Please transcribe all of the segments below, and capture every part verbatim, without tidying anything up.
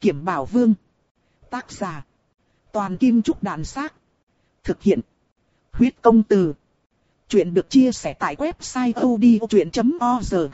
Kiểm Bảo Vương. Tác giả: Toàn Kim Trúc Đàn Xác. Thực hiện: Huyết Công Từ. Chuyện được chia sẻ tại website odchuyện chấm org.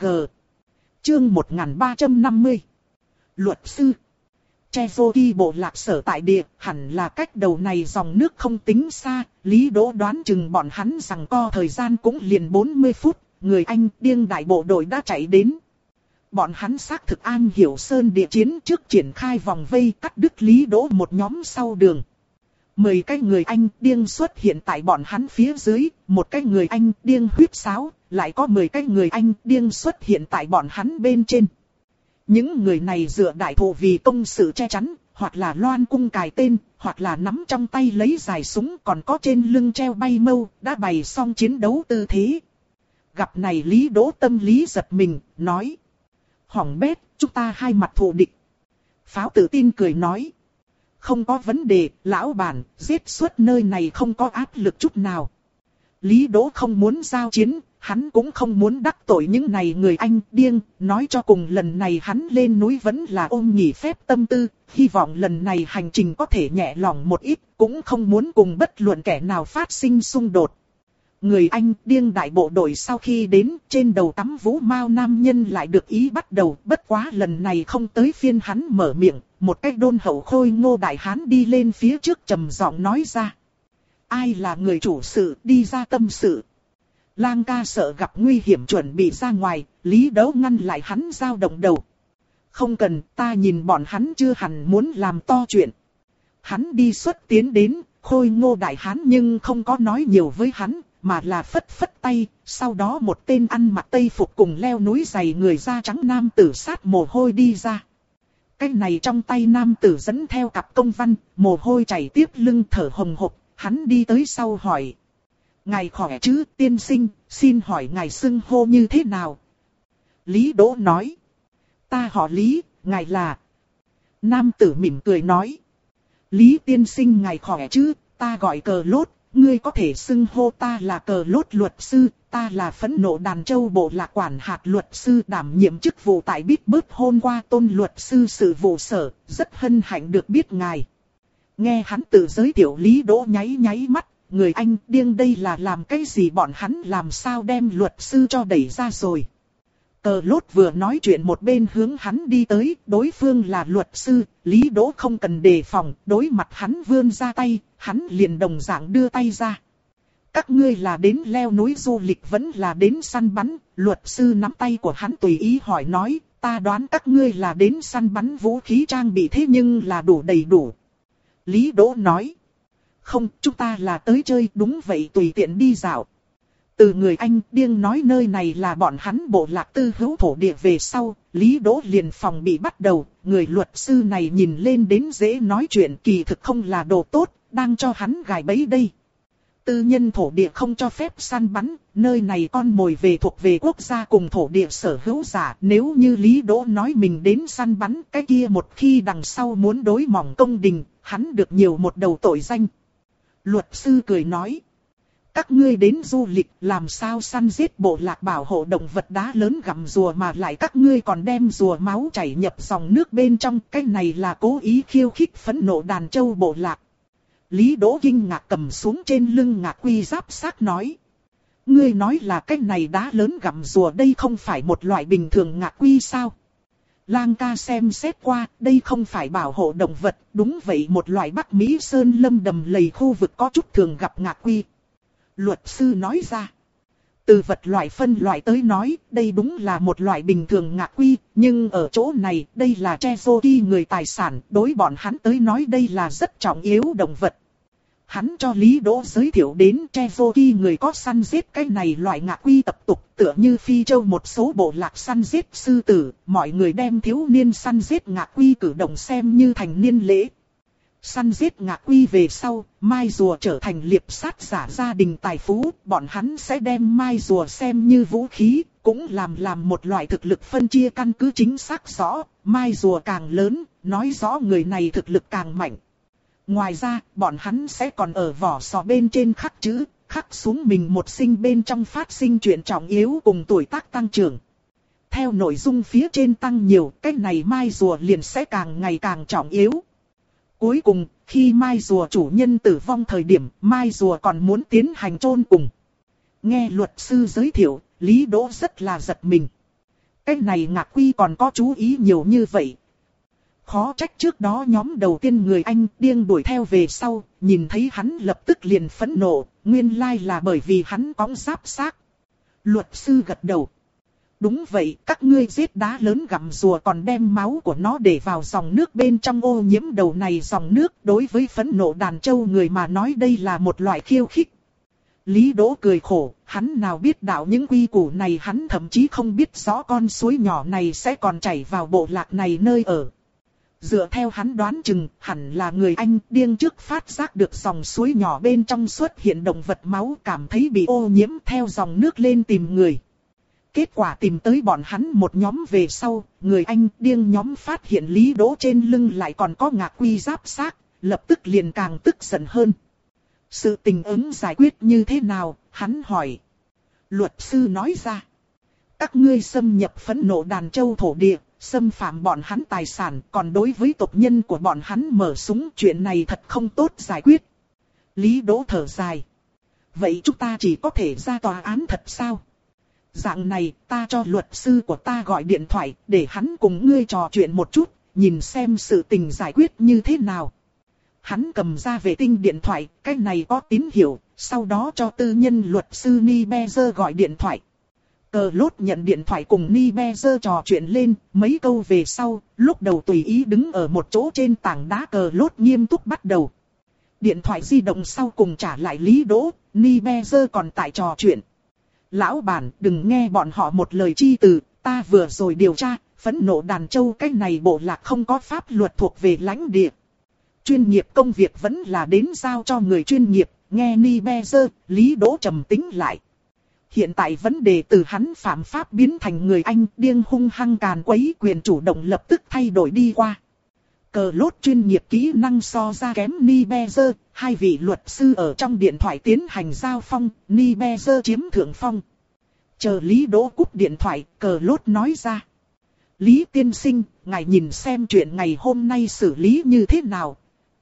Chương một nghìn ba trăm năm mươi. Luật sư. Cherokee bộ lạc sở tại địa, hẳn là cách đầu này dòng nước không tính xa, Lý Đỗ đoán chừng bọn hắn rằng co thời gian cũng liền bốn mươi phút, người Anh điên đại bộ đội đã chạy đến. Bọn hắn xác thực an hiểu sơn địa chiến trước triển khai vòng vây cắt đứt Lý Đỗ một nhóm sau đường. Mười cái người Anh điên xuất hiện tại bọn hắn phía dưới, một cái người Anh điên huýt sáo, lại có mười cái người Anh điên xuất hiện tại bọn hắn bên trên. Những người này dựa đại thụ vì công sự che chắn, hoặc là loan cung cài tên, hoặc là nắm trong tay lấy dài súng, còn có trên lưng treo bay mâu, đã bày xong chiến đấu tư thế. Gặp này Lý Đỗ tâm lý giật mình, nói: Hỏng bét, chúng ta hai mặt thù địch. Pháo tự tin cười nói: Không có vấn đề, lão bản, giết suốt nơi này không có áp lực chút nào. Lý Đỗ không muốn giao chiến, hắn cũng không muốn đắc tội những này người Anh điên, nói cho cùng lần này hắn lên núi vẫn là ôm nghỉ phép tâm tư, hy vọng lần này hành trình có thể nhẹ lòng một ít, cũng không muốn cùng bất luận kẻ nào phát sinh xung đột. Người Anh điên đại bộ đội sau khi đến, trên đầu tắm vũ mao nam nhân lại được ý bắt đầu, bất quá lần này không tới phiên hắn mở miệng, một cái đôn hậu khôi ngô đại hán đi lên phía trước trầm giọng nói ra: Ai là người chủ sự, đi ra tâm sự. Lang ca sợ gặp nguy hiểm chuẩn bị ra ngoài, Lý Đỗ ngăn lại hắn dao động đầu. Không cần, ta nhìn bọn hắn chưa hẳn muốn làm to chuyện. Hắn đi xuất tiến đến, khôi ngô đại hán nhưng không có nói nhiều với hắn, mà là phất phất tay, sau đó một tên ăn mặc tây phục cùng leo núi dày người da trắng nam tử sát mồ hôi đi ra. Cái này trong tay nam tử dẫn theo cặp công văn, mồ hôi chảy tiếp lưng thở hồng hộc, hắn đi tới sau hỏi: Ngài khỏe chứ, tiên sinh, xin hỏi ngài xưng hô như thế nào? Lý Đỗ nói: Ta họ Lý, ngài là... Nam tử mỉm cười nói: Lý tiên sinh ngài khỏe chứ, ta gọi Cờ Lốt, ngươi có thể xưng hô ta là Cờ Lốt luật sư, ta là Phẫn Nộ Đàn Châu bộ lạc quản hạt luật sư đảm nhiệm chức vụ tại Bít Bớt hôm qua tôn luật sư sự vụ sở, rất hân hạnh được biết ngài. Nghe hắn tự giới thiệu Lý Đỗ nháy nháy mắt, người Anh điên đây là làm cái gì, bọn hắn làm sao đem luật sư cho đẩy ra rồi. Cờ Lốt vừa nói chuyện một bên hướng hắn đi tới, đối phương là luật sư, Lý Đỗ không cần đề phòng, đối mặt hắn vươn ra tay, hắn liền đồng dạng đưa tay ra. Các ngươi là đến leo núi du lịch vẫn là đến săn bắn? Luật sư nắm tay của hắn tùy ý hỏi nói, ta đoán các ngươi là đến săn bắn, vũ khí trang bị thế nhưng là đủ đầy đủ. Lý Đỗ nói: Không, chúng ta là tới chơi, đúng vậy, tùy tiện đi dạo. Từ người Anh điên nói nơi này là bọn hắn bộ lạc tư hữu thổ địa về sau, Lý Đỗ liền phòng bị bắt đầu, người luật sư này nhìn lên đến dễ nói chuyện, kỳ thực không là đồ tốt, đang cho hắn gài bẫy đây. Tư nhân thổ địa không cho phép săn bắn, nơi này con mồi về thuộc về quốc gia cùng thổ địa sở hữu giả. Nếu như Lý Đỗ nói mình đến săn bắn, cái kia một khi đằng sau muốn đối mỏng công đình, hắn được nhiều một đầu tội danh. Luật sư cười nói: Các ngươi đến du lịch làm sao săn giết bộ lạc bảo hộ động vật đá lớn gặm rùa mà lại các ngươi còn đem rùa máu chảy nhập dòng nước bên trong, cái này là cố ý khiêu khích Phẫn Nộ Đàn Châu bộ lạc. Lý Đỗ kinh ngạc cầm xuống trên lưng ngạc quy giáp xác nói: Ngươi nói là cái này đá lớn gặm rùa đây không phải một loại bình thường ngạc quy sao? Lang ca xem xét qua, đây không phải bảo hộ động vật, đúng vậy một loại Bắc Mỹ sơn lâm đầm lầy khu vực có chút thường gặp ngạc quy. Luật sư nói ra: Từ vật loại phân loại tới nói, đây đúng là một loại bình thường ngạc quy, nhưng ở chỗ này, đây là Cherokee người tài sản, đối bọn hắn tới nói đây là rất trọng yếu động vật. Hắn cho Lý Đỗ giới thiệu đến Cherokee người có săn giết cái này loại ngạc quy tập tục, tựa như Phi Châu một số bộ lạc săn giết sư tử, mọi người đem thiếu niên săn giết ngạc quy cử động xem như thành niên lễ. Săn giết ngạc quy về sau, mai rùa trở thành liệp sát giả gia đình tài phú, bọn hắn sẽ đem mai rùa xem như vũ khí, cũng làm làm một loại thực lực phân chia căn cứ chính xác rõ, mai rùa càng lớn, nói rõ người này thực lực càng mạnh. Ngoài ra, bọn hắn sẽ còn ở vỏ sò bên trên khắc chữ, khắc xuống mình một sinh bên trong phát sinh chuyện trọng yếu cùng tuổi tác tăng trưởng. Theo nội dung phía trên tăng nhiều, cái này mai rùa liền sẽ càng ngày càng trọng yếu. Cuối cùng, khi mai rùa chủ nhân tử vong thời điểm, mai rùa còn muốn tiến hành chôn cùng. Nghe luật sư giới thiệu, Lý Đỗ rất là giật mình. Cái này Ngạc Quy còn có chú ý nhiều như vậy. Khó trách trước đó nhóm đầu tiên người Anh điên đuổi theo về sau, nhìn thấy hắn lập tức liền phẫn nộ, nguyên lai là bởi vì hắn cõng giáp xác. Luật sư gật đầu. Đúng vậy, các ngươi giết đá lớn gặm rùa còn đem máu của nó để vào dòng nước bên trong ô nhiễm đầu này dòng nước. Đối với phẫn nộ đàn trâu người mà nói đây là một loại khiêu khích. Lý Đỗ cười khổ, hắn nào biết đạo những quy củ này, hắn thậm chí không biết rõ con suối nhỏ này sẽ còn chảy vào bộ lạc này nơi ở. Dựa theo hắn đoán chừng, hẳn là người Anh điên trước phát giác được dòng suối nhỏ bên trong xuất hiện động vật máu, cảm thấy bị ô nhiễm, theo dòng nước lên tìm người. Kết quả tìm tới bọn hắn một nhóm về sau, người Anh điên nhóm phát hiện Lý Đỗ trên lưng lại còn có Ngạc Quy giáp xác, lập tức liền càng tức giận hơn. Sự tình ứng giải quyết như thế nào, hắn hỏi. Luật sư nói ra. Các ngươi xâm nhập phẫn nộ đàn châu thổ địa, xâm phạm bọn hắn tài sản, còn đối với tộc nhân của bọn hắn mở súng, chuyện này thật không tốt giải quyết. Lý Đỗ thở dài. Vậy chúng ta chỉ có thể ra tòa án thật sao? Dạng này, ta cho luật sư của ta gọi điện thoại, để hắn cùng ngươi trò chuyện một chút, nhìn xem sự tình giải quyết như thế nào. Hắn cầm ra vệ tinh điện thoại, cái này có tín hiệu, sau đó cho tư nhân luật sư Nibezer gọi điện thoại. Cờ lốt nhận điện thoại cùng Nibezer trò chuyện lên, mấy câu về sau, lúc đầu tùy ý đứng ở một chỗ trên tảng đá, cờ lốt nghiêm túc bắt đầu. Điện thoại di động sau cùng trả lại Lý Đỗ, Nibezer còn tại trò chuyện. Lão bản, đừng nghe bọn họ một lời chi từ, ta vừa rồi điều tra, phẫn nộ đàn châu cái này bộ lạc không có pháp luật thuộc về lãnh địa. Chuyên nghiệp công việc vẫn là đến giao cho người chuyên nghiệp, nghe Nibezer, Lý Đỗ trầm tĩnh lại. Hiện tại vấn đề từ hắn phạm pháp biến thành người Anh điên hung hăng càn quấy quyền chủ động lập tức thay đổi đi qua. Cờ lốt chuyên nghiệp kỹ năng so ra kém Nibezer, hai vị luật sư ở trong điện thoại tiến hành giao phong, Nibezer chiếm thượng phong. Chờ Lý Đỗ cúp điện thoại, cờ lốt nói ra. Lý tiên sinh, ngài nhìn xem chuyện ngày hôm nay xử lý như thế nào.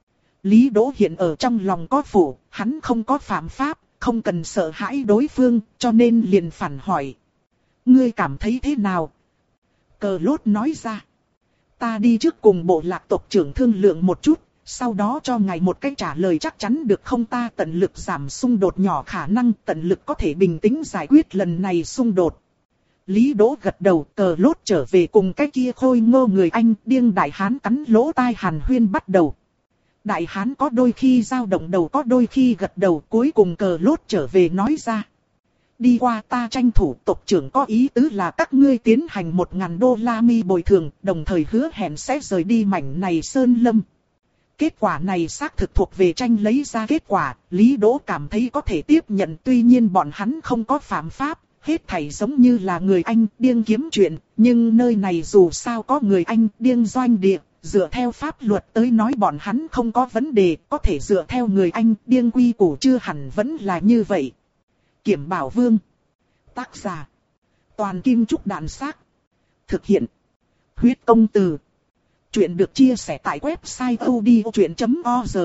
Lý Đỗ hiện ở trong lòng có phủ, hắn không có phạm pháp, không cần sợ hãi đối phương, cho nên liền phản hỏi. Ngươi cảm thấy thế nào? Cờ lốt nói ra. Ta đi trước cùng bộ lạc tộc trưởng thương lượng một chút, sau đó cho ngài một cái trả lời chắc chắn được không? Ta tận lực giảm xung đột nhỏ khả năng, tận lực có thể bình tĩnh giải quyết lần này xung đột. Lý Đỗ gật đầu, cờ lốt trở về cùng cái kia khôi ngô người Anh điên đại hán cắn lỗ tai hàn huyên bắt đầu. Đại hán có đôi khi dao động đầu, có đôi khi gật đầu, cuối cùng cờ lốt trở về nói ra. Đi qua ta tranh thủ, tộc trưởng có ý tứ là các ngươi tiến hành một ngàn đô la mi bồi thường, đồng thời hứa hẹn sẽ rời đi mảnh này sơn lâm. Kết quả này xác thực thuộc về tranh lấy ra kết quả, Lý Đỗ cảm thấy có thể tiếp nhận, tuy nhiên bọn hắn không có phạm pháp, hết thảy giống như là người Anh điên kiếm chuyện, nhưng nơi này dù sao có người Anh điên doanh địa. Dựa theo pháp luật tới nói bọn hắn không có vấn đề, có thể dựa theo người Anh điên quy củ chưa hẳn vẫn là như vậy. Kiểm Bảo Vương. Tác giả. Toàn Kim Trúc Đạn Xác. Thực hiện. Huyết Công Từ. Chuyện được chia sẻ tại website odchuyện chấm org.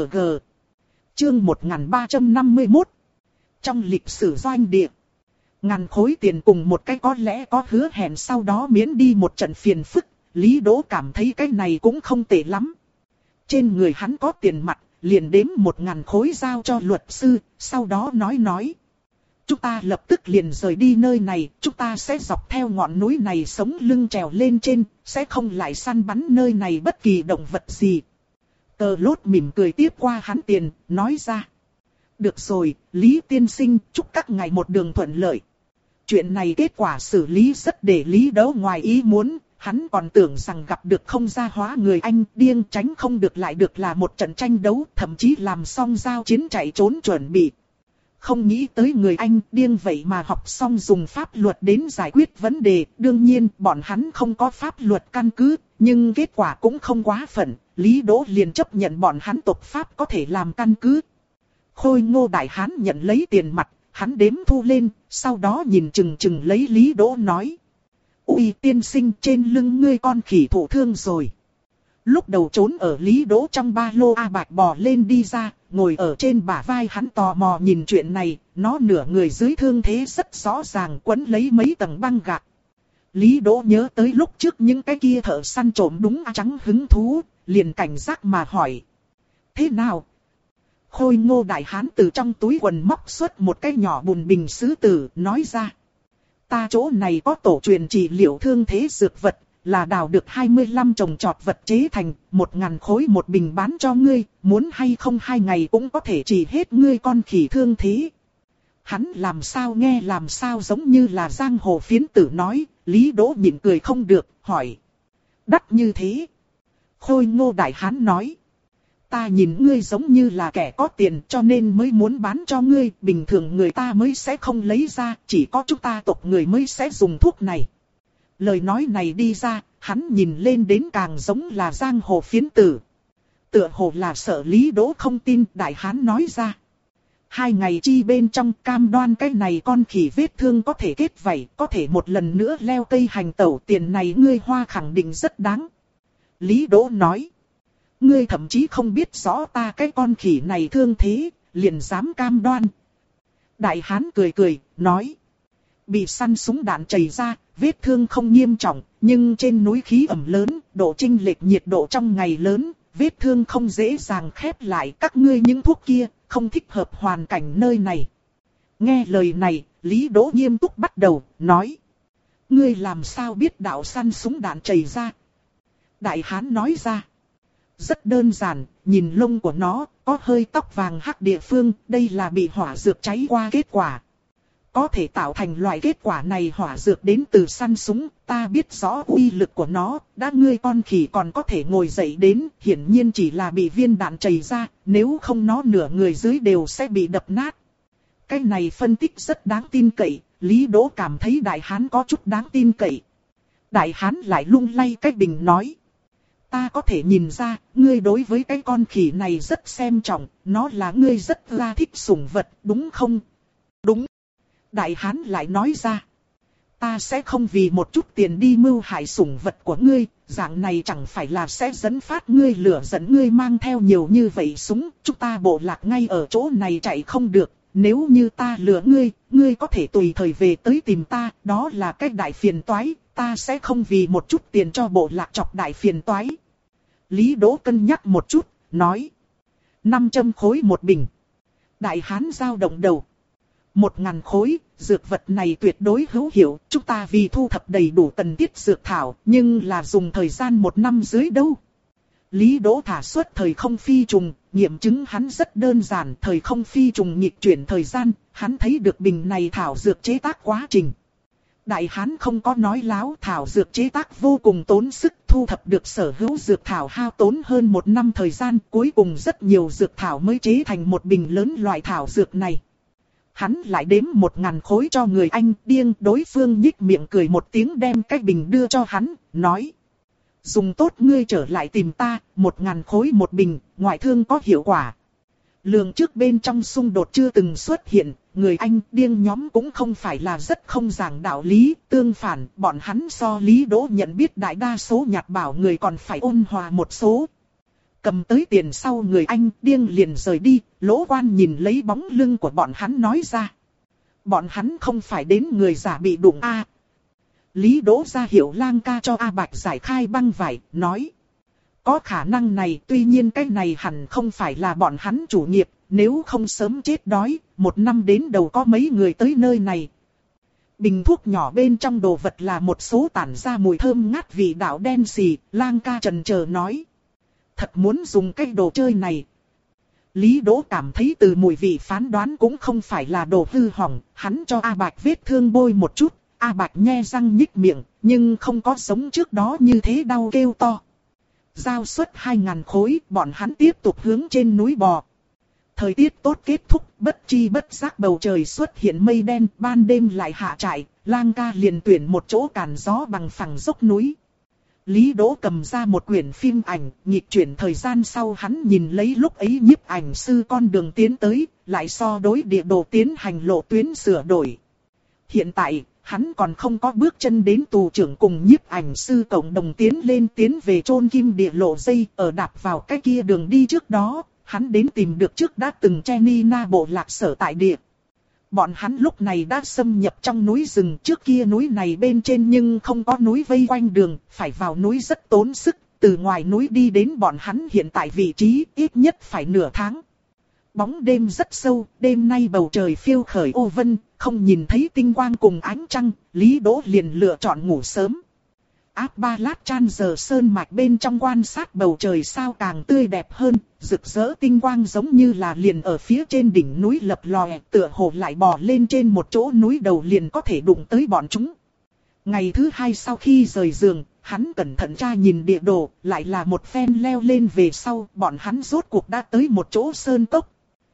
Chương một nghìn ba trăm năm mươi mốt. Trong lịch sử doanh địa. Ngàn khối tiền cùng một cái có lẽ có hứa hẹn sau đó miễn đi một trận phiền phức. Lý Đỗ cảm thấy cái này cũng không tệ lắm. Trên người hắn có tiền mặt, liền đếm một ngàn khối giao cho luật sư, sau đó nói nói. Chúng ta lập tức liền rời đi nơi này, chúng ta sẽ dọc theo ngọn núi này sống lưng trèo lên trên, sẽ không lại săn bắn nơi này bất kỳ động vật gì. Cờ lốt mỉm cười tiếp qua hắn tiền, nói ra. Được rồi, Lý tiên sinh, chúc các ngài một đường thuận lợi. Chuyện này kết quả xử lý rất để Lý Đỗ ngoài ý muốn. Hắn còn tưởng rằng gặp được không gia hóa người Anh điên, tránh không được lại được là một trận tranh đấu, thậm chí làm xong giao chiến chạy trốn chuẩn bị. Không nghĩ tới người Anh điên vậy mà học xong dùng pháp luật đến giải quyết vấn đề, đương nhiên bọn hắn không có pháp luật căn cứ, nhưng kết quả cũng không quá phận, Lý Đỗ liền chấp nhận bọn hắn tộc pháp có thể làm căn cứ. Khôi ngô đại hán nhận lấy tiền mặt, hắn đếm thu lên, sau đó nhìn chừng chừng lấy Lý Đỗ nói. Uy tiên sinh, trên lưng ngươi con khỉ thụ thương rồi. Lúc đầu trốn ở Lý Đỗ trong ba lô A Bạch bò lên đi ra, ngồi ở trên bả vai hắn tò mò nhìn chuyện này, nó nửa người dưới thương thế rất rõ ràng quấn lấy mấy tầng băng gạc. Lý Đỗ nhớ tới lúc trước những cái kia thợ săn trộm đúng trắng hứng thú, liền cảnh giác mà hỏi. Thế nào? Khôi Ngô đại hán từ trong túi quần móc xuất một cái nhỏ bùn bình sứ tử, nói ra. Ta chỗ này có tổ truyền trị liệu thương thế dược vật, là đào được hai mươi lăm trồng trọt vật chế thành, một ngàn khối một bình bán cho ngươi, muốn hay không hai ngày cũng có thể trị hết ngươi con khỉ thương thế. Hắn làm sao nghe làm sao giống như là giang hồ phiến tử nói, Lý Đỗ nhịn cười không được, hỏi. Đắt như thế? Khôi Ngô đại hán nói. Ta nhìn ngươi giống như là kẻ có tiền cho nên mới muốn bán cho ngươi, bình thường người ta mới sẽ không lấy ra, chỉ có chúng ta tộc người mới sẽ dùng thuốc này. Lời nói này đi ra, hắn nhìn lên đến càng giống là giang hồ phiến tử. Tựa hồ là sợ Lý Đỗ không tin, đại hán nói ra. Hai ngày chi bên trong cam đoan cái này con khỉ vết thương có thể kết vảy, có thể một lần nữa leo cây hành tẩu, tiền này ngươi hoa khẳng định rất đáng. Lý Đỗ nói. Ngươi thậm chí không biết rõ ta cái con khỉ này thương thế, liền dám cam đoan. Đại hán cười cười, nói. Bị săn súng đạn chảy ra, vết thương không nghiêm trọng, nhưng trên núi khí ẩm lớn, độ chênh lệch nhiệt độ trong ngày lớn, vết thương không dễ dàng khép lại. Các ngươi những thuốc kia, không thích hợp hoàn cảnh nơi này. Nghe lời này, Lý Đỗ nghiêm túc bắt đầu, nói. Ngươi làm sao biết đạo săn súng đạn chảy ra? Đại hán nói ra. Rất đơn giản, nhìn lông của nó, có hơi tóc vàng hắc địa phương, đây là bị hỏa dược cháy qua kết quả. Có thể tạo thành loại kết quả này hỏa dược đến từ săn súng, ta biết rõ uy lực của nó, đã ngươi con khỉ còn có thể ngồi dậy đến, hiển nhiên chỉ là bị viên đạn chảy ra, nếu không nó nửa người dưới đều sẽ bị đập nát. Cái này phân tích rất đáng tin cậy, Lý Đỗ cảm thấy đại hán có chút đáng tin cậy. Đại hán lại lung lay cái bình nói. Ta có thể nhìn ra, ngươi đối với cái con khỉ này rất xem trọng, nó là ngươi rất là thích sủng vật, đúng không? Đúng. Đại hán lại nói ra. Ta sẽ không vì một chút tiền đi mưu hại sủng vật của ngươi, dạng này chẳng phải là sẽ dẫn phát ngươi lửa dẫn ngươi mang theo nhiều như vậy súng, chúng ta bộ lạc ngay ở chỗ này chạy không được, nếu như ta lừa ngươi, ngươi có thể tùy thời về tới tìm ta, đó là cái đại phiền toái, ta sẽ không vì một chút tiền cho bộ lạc chọc đại phiền toái. Lý Đỗ cân nhắc một chút, nói. năm trăm khối một bình. Đại hán dao động đầu. Một ngàn khối, dược vật này tuyệt đối hữu hiệu, chúng ta vì thu thập đầy đủ tần tiết dược thảo, nhưng là dùng thời gian một năm dưới đâu. Lý Đỗ thả xuất thời không phi trùng, nghiệm chứng hắn rất đơn giản, thời không phi trùng nghịch chuyển thời gian, hắn thấy được bình này thảo dược chế tác quá trình. Đại hán không có nói láo, thảo dược chế tác vô cùng tốn sức, thu thập được sở hữu dược thảo hao tốn hơn một năm thời gian, cuối cùng rất nhiều dược thảo mới chế thành một bình lớn loại thảo dược này. Hắn lại đếm một ngàn khối cho người anh, điên, đối phương nhích miệng cười một tiếng đem cái bình đưa cho hắn, nói. Dùng tốt ngươi trở lại tìm ta, một ngàn khối một bình, ngoại thương có hiệu quả. Lượng trước bên trong xung đột chưa từng xuất hiện, người anh điên nhóm cũng không phải là rất không giảng đạo lý, tương phản, bọn hắn so Lý Đỗ nhận biết đại đa số nhạt bảo người còn phải ôn hòa một số. Cầm tới tiền sau người anh điên liền rời đi, Lỗ Quan nhìn lấy bóng lưng của bọn hắn nói ra. Bọn hắn không phải đến người giả bị đụng a. À. Lý Đỗ ra hiệu Lang ca cho A Bạch giải khai băng vải, nói. Có khả năng này, tuy nhiên cái này hẳn không phải là bọn hắn chủ nghiệp, nếu không sớm chết đói, một năm đến đầu có mấy người tới nơi này. Bình thuốc nhỏ bên trong đồ vật là một số tản ra mùi thơm ngát vị đạo đen xì, Lang ca trần chờ nói. Thật muốn dùng cái đồ chơi này. Lý Đỗ cảm thấy từ mùi vị phán đoán cũng không phải là đồ hư hỏng, hắn cho A Bạch vết thương bôi một chút, A Bạch nhe răng nhích miệng, nhưng không có giống trước đó như thế đau kêu to. Giao suất hai ngàn khối, bọn hắn tiếp tục hướng trên núi bò. Thời tiết tốt kết thúc, bất chi bất giác bầu trời xuất hiện mây đen, ban đêm lại hạ trại, Lang ca liền tuyển một chỗ cản gió bằng phẳng dốc núi. Lý Đỗ cầm ra một quyển phim ảnh, nghịch chuyển thời gian sau hắn nhìn lấy lúc ấy nhiếp ảnh sư con đường tiến tới, lại so đối địa đồ tiến hành lộ tuyến sửa đổi. Hiện tại, hắn còn không có bước chân đến tù trưởng cùng nhiếp ảnh sư cộng đồng tiến lên tiến về chôn kim địa lộ dây, ở đạp vào cái kia đường đi trước đó, hắn đến tìm được trước đã từng Chenina bộ lạc sở tại địa. Bọn hắn lúc này đã xâm nhập trong núi rừng, trước kia núi này bên trên nhưng không có núi vây quanh đường, phải vào núi rất tốn sức, từ ngoài núi đi đến bọn hắn hiện tại vị trí ít nhất phải nửa tháng. Bóng đêm rất sâu, đêm nay bầu trời phiêu khởi ô vân, không nhìn thấy tinh quang cùng ánh trăng, Lý Đỗ liền lựa chọn ngủ sớm. Áp ba lát chan giờ sơn mạch bên trong quan sát bầu trời sao càng tươi đẹp hơn, rực rỡ tinh quang giống như là liền ở phía trên đỉnh núi lập lòe, tựa hồ lại bò lên trên một chỗ núi đầu liền có thể đụng tới bọn chúng. Ngày thứ hai sau khi rời giường, hắn cẩn thận tra nhìn địa đồ, lại là một phen leo lên về sau, bọn hắn rốt cuộc đã tới một chỗ sơn cốc.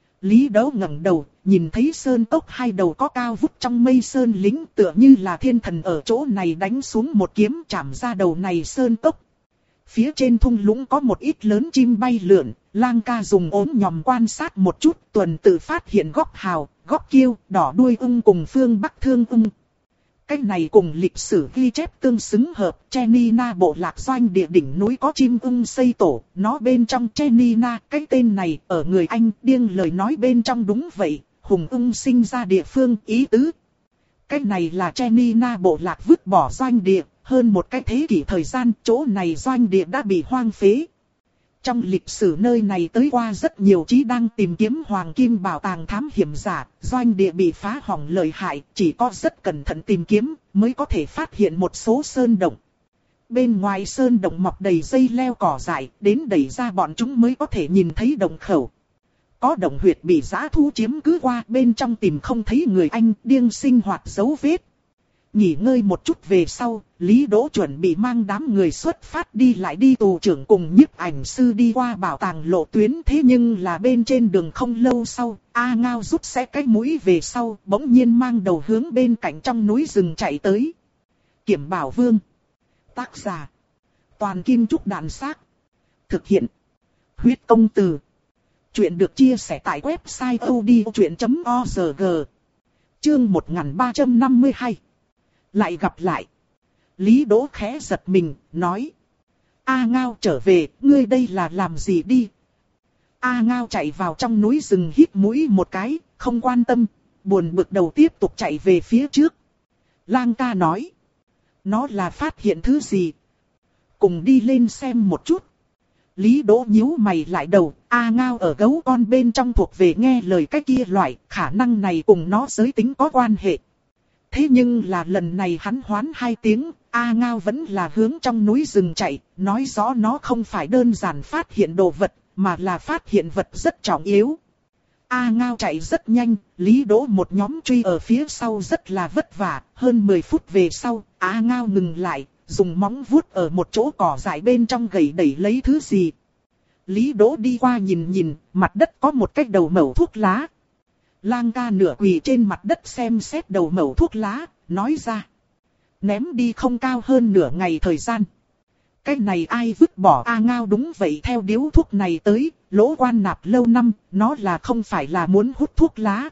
Lý Đỗ ngẩng đầu, nhìn thấy sơn cốc hai đầu có cao vút trong mây sơn lĩnh, tựa như là thiên thần ở chỗ này đánh xuống một kiếm chạm ra đầu này sơn cốc. Phía trên thung lũng có một ít lớn chim bay lượn, Lang ca dùng ốm nhòm quan sát một chút, tuần tự phát hiện góc hào, góc kiêu, đỏ đuôi ưng cùng phương bắc thương ưng. Cái này cùng lịch sử ghi chép tương xứng hợp, Chenina bộ lạc doanh địa đỉnh núi có chim ưng xây tổ, nó bên trong Chenina, cái tên này ở người Anh điêng lời nói bên trong đúng vậy, hùng ưng sinh ra địa phương ý tứ. Cái này là Chenina bộ lạc vứt bỏ doanh địa, hơn một cái thế kỷ thời gian, chỗ này doanh địa đã bị hoang phế. Trong lịch sử nơi này tới qua rất nhiều chí đang tìm kiếm hoàng kim bảo tàng thám hiểm giả, doanh địa bị phá hỏng lợi hại, chỉ có rất cẩn thận tìm kiếm mới có thể phát hiện một số sơn động. Bên ngoài sơn động mọc đầy dây leo cỏ dại, đến đẩy ra bọn chúng mới có thể nhìn thấy động khẩu. Có động huyệt bị dã thú chiếm cứ qua, bên trong tìm không thấy người Anh, điêng sinh hoạt dấu vết. Nghỉ ngơi một chút về sau, Lý Đỗ chuẩn bị mang đám người xuất phát đi lại đi tù trưởng cùng nhiếp ảnh sư đi qua bảo tàng lộ tuyến. Thế nhưng là bên trên đường không lâu sau, A Ngao rút xe cái mũi về sau, bỗng nhiên mang đầu hướng bên cạnh trong núi rừng chạy tới. Kiểm Bảo Vương. Tác giả. Toàn Kim Trúc Đạn Xác. Thực hiện. Huyết Công Từ. Chuyện được chia sẻ tại website odchuyện chấm org. Chương một nghìn ba trăm năm mươi hai. Lại gặp lại. Lý Đỗ khẽ giật mình, nói. A Ngao trở về, ngươi đây là làm gì đi? A Ngao chạy vào trong núi rừng hít mũi một cái, không quan tâm, buồn bực đầu tiếp tục chạy về phía trước. Lang ca nói. Nó là phát hiện thứ gì? Cùng đi lên xem một chút. Lý Đỗ nhíu mày lại đầu, A Ngao ở gấu con bên trong thuộc về nghe lời cái kia loại, khả năng này cùng nó giới tính có quan hệ. Thế nhưng là lần này hắn hoán hai tiếng, A Ngao vẫn là hướng trong núi rừng chạy, nói rõ nó không phải đơn giản phát hiện đồ vật, mà là phát hiện vật rất trọng yếu. A Ngao chạy rất nhanh, Lý Đỗ một nhóm truy ở phía sau rất là vất vả, hơn mười phút về sau, A Ngao ngừng lại, dùng móng vuốt ở một chỗ cỏ dại bên trong gẩy đẩy lấy thứ gì. Lý Đỗ đi qua nhìn nhìn, mặt đất có một cái đầu mẩu thuốc lá. Lang ca nửa quỳ trên mặt đất xem xét đầu mẩu thuốc lá, nói ra. Ném đi không cao hơn nửa ngày thời gian. Cái này ai vứt bỏ? A Ngao đúng vậy, theo điếu thuốc này tới, lỗ quan nạp lâu năm, nó là không phải là muốn hút thuốc lá.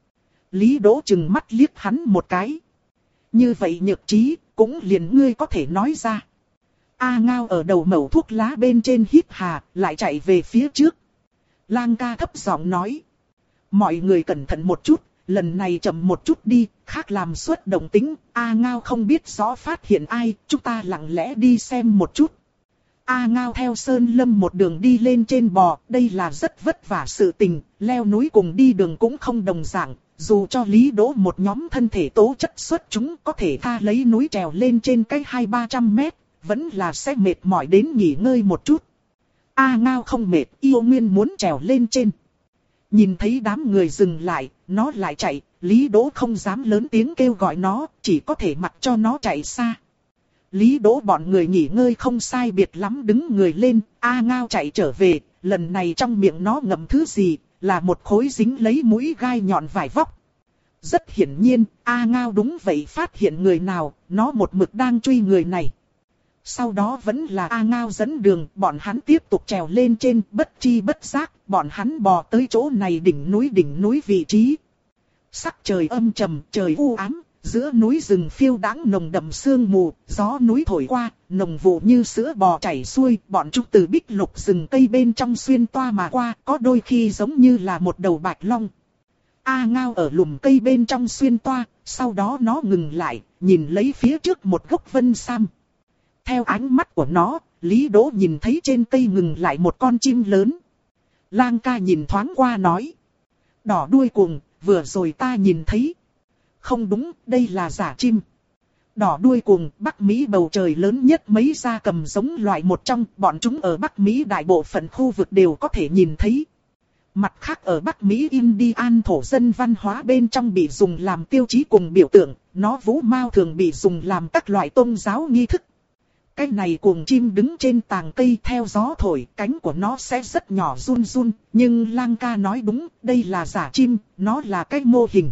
Lý Đỗ chừng mắt liếc hắn một cái. Như vậy nhược trí, cũng liền ngươi có thể nói ra. A Ngao ở đầu mẩu thuốc lá bên trên hít hà, lại chạy về phía trước. Lang ca thấp giọng nói. Mọi người cẩn thận một chút, lần này chậm một chút đi, khác làm suất động tính. A Ngao không biết rõ phát hiện ai, chúng ta lặng lẽ đi xem một chút. A Ngao theo sơn lâm một đường đi lên trên bò, đây là rất vất vả sự tình, leo núi cùng đi đường cũng không đồng dạng. Dù cho Lý Đỗ một nhóm thân thể tố chất xuất chúng có thể tha lấy núi trèo lên trên cái hai ba trăm mét, vẫn là sẽ mệt mỏi đến nghỉ ngơi một chút. A Ngao không mệt, yêu nguyên muốn trèo lên trên. Nhìn thấy đám người dừng lại, nó lại chạy, Lý Đỗ không dám lớn tiếng kêu gọi nó, chỉ có thể mặc cho nó chạy xa. Lý Đỗ bọn người nghỉ ngơi không sai biệt lắm đứng người lên, A Ngao chạy trở về, lần này trong miệng nó ngậm thứ gì, là một khối dính lấy mũi gai nhọn vải vóc. Rất hiển nhiên, A Ngao đúng vậy phát hiện người nào, nó một mực đang truy người này. Sau đó vẫn là A Ngao dẫn đường, bọn hắn tiếp tục trèo lên trên, bất chi bất giác, bọn hắn bò tới chỗ này đỉnh núi đỉnh núi vị trí. Sắc trời âm trầm, trời u ám, Giữa núi rừng phiêu đãng nồng đậm sương mù, gió núi thổi qua, nồng vụ như sữa bò chảy xuôi, bọn chúng từ bích lục rừng cây bên trong xuyên toa mà qua, có đôi khi giống như là một đầu bạch long. A Ngao ở lùm cây bên trong xuyên toa, sau đó nó ngừng lại, nhìn lấy phía trước một gốc vân sam. Theo ánh mắt của nó, Lý Đỗ nhìn thấy trên cây ngừng lại một con chim lớn. Lang ca nhìn thoáng qua nói. Đỏ đuôi cuồng, vừa rồi ta nhìn thấy. Không đúng, đây là giả chim. Đỏ đuôi cuồng, Bắc Mỹ bầu trời lớn nhất mấy gia cầm giống loại một trong, bọn chúng ở Bắc Mỹ đại bộ phận khu vực đều có thể nhìn thấy. Mặt khác ở Bắc Mỹ Indian thổ dân văn hóa bên trong bị dùng làm tiêu chí cùng biểu tượng, nó vũ mao thường bị dùng làm các loại tôn giáo nghi thức. Cái này cuồng chim đứng trên tàng cây theo gió thổi, cánh của nó sẽ rất nhỏ run run, nhưng Lang ca nói đúng, đây là giả chim, nó là cái mô hình.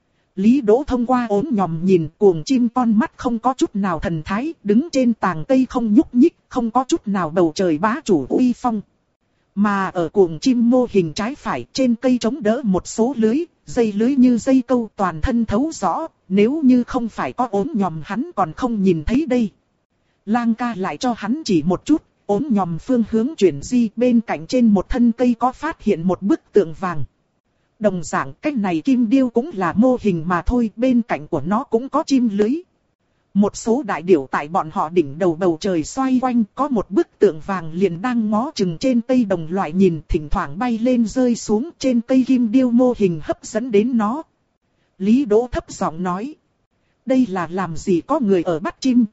Lý Đỗ thông qua ốm nhòm nhìn cuồng chim con mắt không có chút nào thần thái, đứng trên tàng cây không nhúc nhích, không có chút nào bầu trời bá chủ uy phong. Mà ở cuồng chim mô hình trái phải trên cây chống đỡ một số lưới, dây lưới như dây câu toàn thân thấu rõ, nếu như không phải có ốm nhòm hắn còn không nhìn thấy đây. Lang ca lại cho hắn chỉ một chút, ốm nhòm phương hướng chuyển di bên cạnh trên một thân cây có phát hiện một bức tượng vàng. Đồng dạng cách này kim điêu cũng là mô hình mà thôi, bên cạnh của nó cũng có chim lưới. Một số đại điểu tại bọn họ đỉnh đầu bầu trời xoay quanh, có một bức tượng vàng liền đang ngó chừng trên cây đồng loại nhìn, thỉnh thoảng bay lên rơi xuống, trên cây kim điêu mô hình hấp dẫn đến nó. Lý Đỗ thấp giọng nói. Đây là làm gì có người ở bắt chim?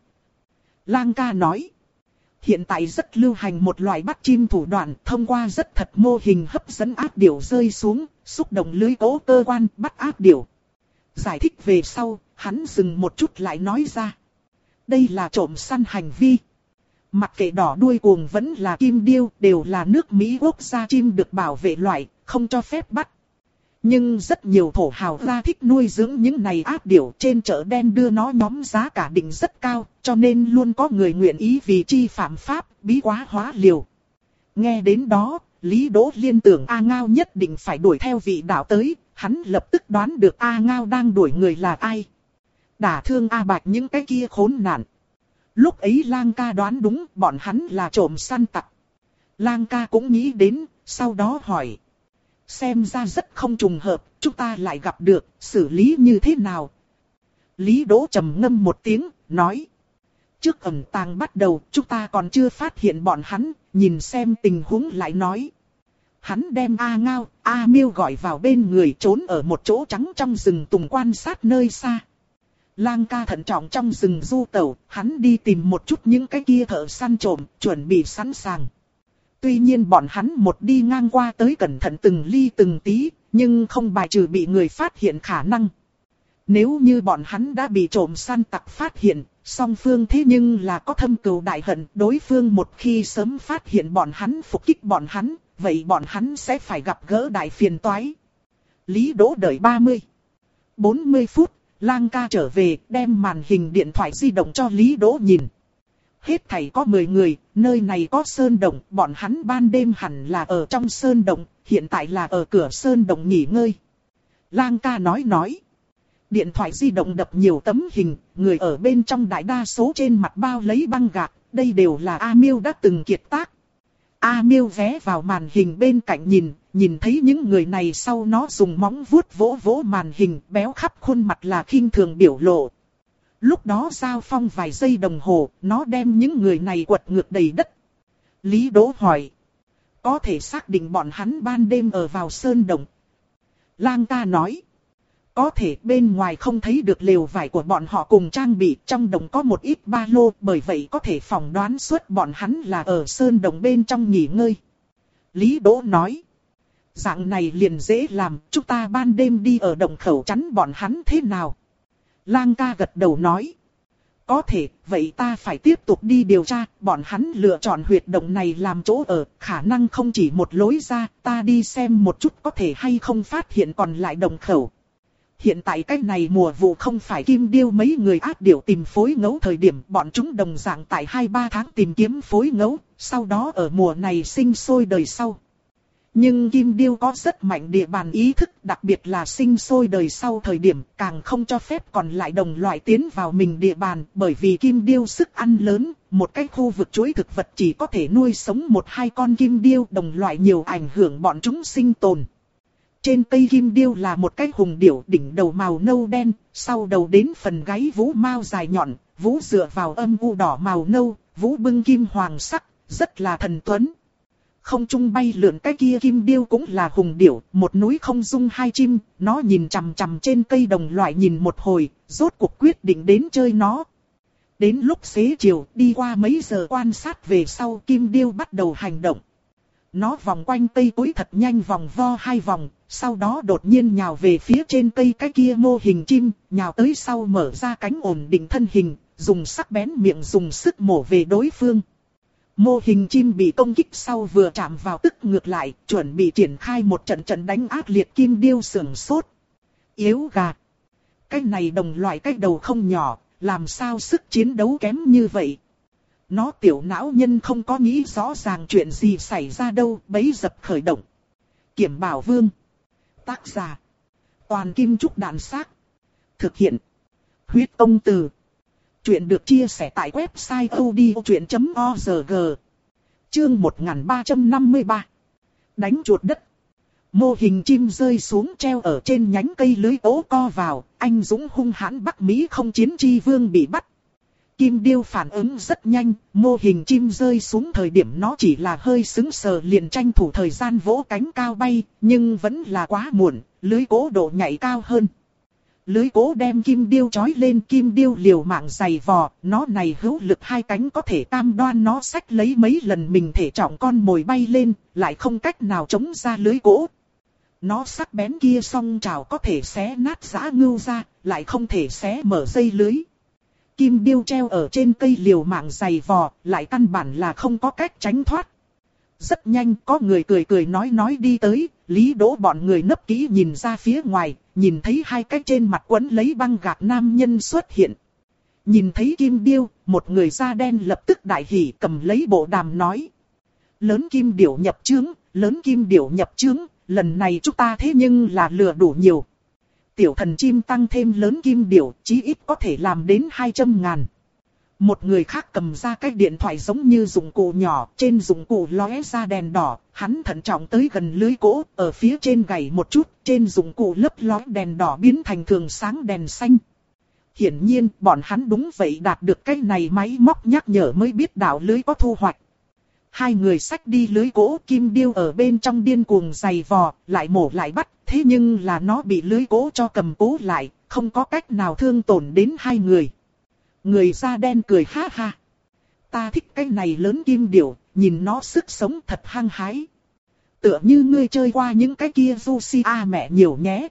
Lang ca nói. Hiện tại rất lưu hành một loại bắt chim thủ đoạn, thông qua rất thật mô hình hấp dẫn ác điểu rơi xuống, xúc động lưới cố cơ quan bắt ác điểu. Giải thích về sau, hắn dừng một chút lại nói ra. Đây là trộm săn hành vi. Mặc kệ đỏ đuôi cuồng vẫn là kim điêu, đều là nước Mỹ quốc gia chim được bảo vệ loại, không cho phép bắt. Nhưng rất nhiều thổ hào gia thích nuôi dưỡng những này ác điểu, trên chợ đen đưa nó nhóm giá cả định rất cao, cho nên luôn có người nguyện ý vì chi phạm pháp, bí quá hóa liều. Nghe đến đó, Lý Đỗ liên tưởng A Ngao nhất định phải đuổi theo vị đạo tới, hắn lập tức đoán được A Ngao đang đuổi người là ai. Đả thương A Bạch những cái kia khốn nạn. Lúc ấy Lang ca đoán đúng, bọn hắn là trộm săn tặc. Lang ca cũng nghĩ đến, sau đó hỏi. Xem ra rất không trùng hợp, chúng ta lại gặp được, xử lý như thế nào? Lý Đỗ trầm ngâm một tiếng, nói. Trước ẩn tàng bắt đầu, chúng ta còn chưa phát hiện bọn hắn, nhìn xem tình huống lại nói. Hắn đem A Ngao, A Miêu gọi vào bên người trốn ở một chỗ trắng trong rừng tùng quan sát nơi xa. Lang ca thận trọng trong rừng du tẩu, hắn đi tìm một chút những cái kia thợ săn trộm, chuẩn bị sẵn sàng. Tuy nhiên bọn hắn một đi ngang qua tới cẩn thận từng ly từng tí, nhưng không bài trừ bị người phát hiện khả năng. Nếu như bọn hắn đã bị trộm săn tặc phát hiện, song phương thế nhưng là có thâm cừu đại hận, đối phương một khi sớm phát hiện bọn hắn phục kích bọn hắn, vậy bọn hắn sẽ phải gặp gỡ đại phiền toái. Lý Đỗ đợi ba mươi, bốn mươi phút, Lang ca trở về, đem màn hình điện thoại di động cho Lý Đỗ nhìn. Hết thảy có mười người, nơi này có sơn động, bọn hắn ban đêm hẳn là ở trong sơn động, hiện tại là ở cửa sơn động nghỉ ngơi. Lang ca nói nói. Điện thoại di động đập nhiều tấm hình, người ở bên trong đại đa số trên mặt bao lấy băng gạc, đây đều là A Miêu đã từng kiệt tác. A Miêu ghé vào màn hình bên cạnh nhìn, nhìn thấy những người này sau nó dùng móng vuốt vỗ vỗ màn hình, béo khắp khuôn mặt là khinh thường biểu lộ. Lúc đó giao phong vài giây đồng hồ, nó đem những người này quật ngược đầy đất. Lý Đỗ hỏi. Có thể xác định bọn hắn ban đêm ở vào sơn động. Lang ca nói. Có thể bên ngoài không thấy được lều vải của bọn họ cùng trang bị, trong đồng có một ít ba lô, bởi vậy có thể phỏng đoán suốt bọn hắn là ở sơn đồng bên trong nghỉ ngơi. Lý Đỗ nói. Dạng này liền dễ làm, chúng ta ban đêm đi ở đồng khẩu chắn bọn hắn thế nào? Lang ca gật đầu nói. Có thể, vậy ta phải tiếp tục đi điều tra, bọn hắn lựa chọn huyệt động này làm chỗ ở, khả năng không chỉ một lối ra, ta đi xem một chút có thể hay không phát hiện còn lại đồng khẩu. Hiện tại cái này mùa vụ không phải kim điêu mấy người ác điểu tìm phối ngẫu thời điểm, bọn chúng đồng dạng tại hai ba tháng tìm kiếm phối ngẫu, sau đó ở mùa này sinh sôi đời sau. Nhưng Kim Điêu có rất mạnh địa bàn ý thức, đặc biệt là sinh sôi đời sau thời điểm càng không cho phép còn lại đồng loại tiến vào mình địa bàn, bởi vì Kim Điêu sức ăn lớn, một cái khu vực chuỗi thực vật chỉ có thể nuôi sống một hai con Kim Điêu, đồng loại nhiều ảnh hưởng bọn chúng sinh tồn. Trên cây Kim Điêu là một cái hùng điểu, đỉnh đầu màu nâu đen, sau đầu đến phần gáy vú mao dài nhọn, vú dựa vào âm u đỏ màu nâu, vú bưng kim hoàng sắc, rất là thần tuấn. Không trung bay lượn cái kia Kim Điêu cũng là hùng điểu, một núi không dung hai chim, nó nhìn chằm chằm trên cây đồng loại nhìn một hồi, rốt cuộc quyết định đến chơi nó. Đến lúc xế chiều, đi qua mấy giờ quan sát về sau, Kim Điêu bắt đầu hành động. Nó vòng quanh cây cối thật nhanh vòng vo hai vòng, sau đó đột nhiên nhào về phía trên cây cái kia mô hình chim, nhào tới sau mở ra cánh ổn định thân hình, dùng sắc bén miệng dùng sức mổ về đối phương. Mô hình chim bị công kích sau vừa chạm vào tức ngược lại, chuẩn bị triển khai một trận trận đánh ác liệt. Kim Điêu sưởng sốt. Yếu gà. Cái này đồng loại cái đầu không nhỏ, làm sao sức chiến đấu kém như vậy? Nó tiểu não nhân không có nghĩ rõ ràng chuyện gì xảy ra đâu, bấy dập khởi động. Kiểm Bảo Vương. Tác giả. Toàn Kim Trúc Đạn Xác. Thực hiện. Huyết Công Từ. Chuyện được chia sẻ tại website odchuyện chấm org. Chương một nghìn ba trăm năm mươi ba. Đánh chuột đất. Mô hình chim rơi xuống treo ở trên nhánh cây lưới ố co vào, anh dũng hung hãn Bắc Mỹ không chiến chi vương bị bắt. Kim Điêu phản ứng rất nhanh, mô hình chim rơi xuống thời điểm nó chỉ là hơi sững sờ liền tranh thủ thời gian vỗ cánh cao bay, nhưng vẫn là quá muộn, lưới cố độ nhảy cao hơn. Lưới cố đem Kim Điêu trói lên, Kim Điêu liều mạng giày vò, nó này hữu lực hai cánh có thể cam đoan nó xách lấy mấy lần mình thể trọng con mồi bay lên, lại không cách nào chống ra lưới cố. Nó sắc bén kia song trào có thể xé nát dã ngưu ra, lại không thể xé mở dây lưới. Kim Điêu treo ở trên cây liều mạng giày vò, lại căn bản là không có cách tránh thoát. Rất nhanh có người cười cười nói nói đi tới, Lý Đỗ bọn người nấp kỹ nhìn ra phía ngoài, nhìn thấy hai cái trên mặt quấn lấy băng gạc nam nhân xuất hiện. Nhìn thấy Kim Điêu, một người da đen lập tức đại hỉ cầm lấy bộ đàm nói. Lớn Kim Điểu nhập trướng, lớn Kim Điểu nhập trướng, lần này chúng ta thế nhưng là lừa đủ nhiều. Tiểu thần chim tăng thêm lớn Kim Điểu, chí ít có thể làm đến hai trăm ngàn. Một người khác cầm ra cái điện thoại giống như dụng cụ nhỏ, trên dụng cụ lóe ra đèn đỏ, hắn thận trọng tới gần lưới cỗ, ở phía trên gảy một chút, trên dụng cụ lấp lóe đèn đỏ biến thành thường sáng đèn xanh. Hiển nhiên, bọn hắn đúng vậy đạt được cái này máy móc nhắc nhở mới biết đảo lưới có thu hoạch. Hai người xách đi lưới cỗ, Kim Điêu ở bên trong điên cuồng giày vò, lại mổ lại bắt, thế nhưng là nó bị lưới cỗ cho cầm cố lại, không có cách nào thương tổn đến hai người. Người da đen cười ha ha. Ta thích cái này lớn Kim Điểu, nhìn nó sức sống thật hăng hái. Tựa như ngươi chơi qua những cái kia Lucia mẹ nhiều nhé.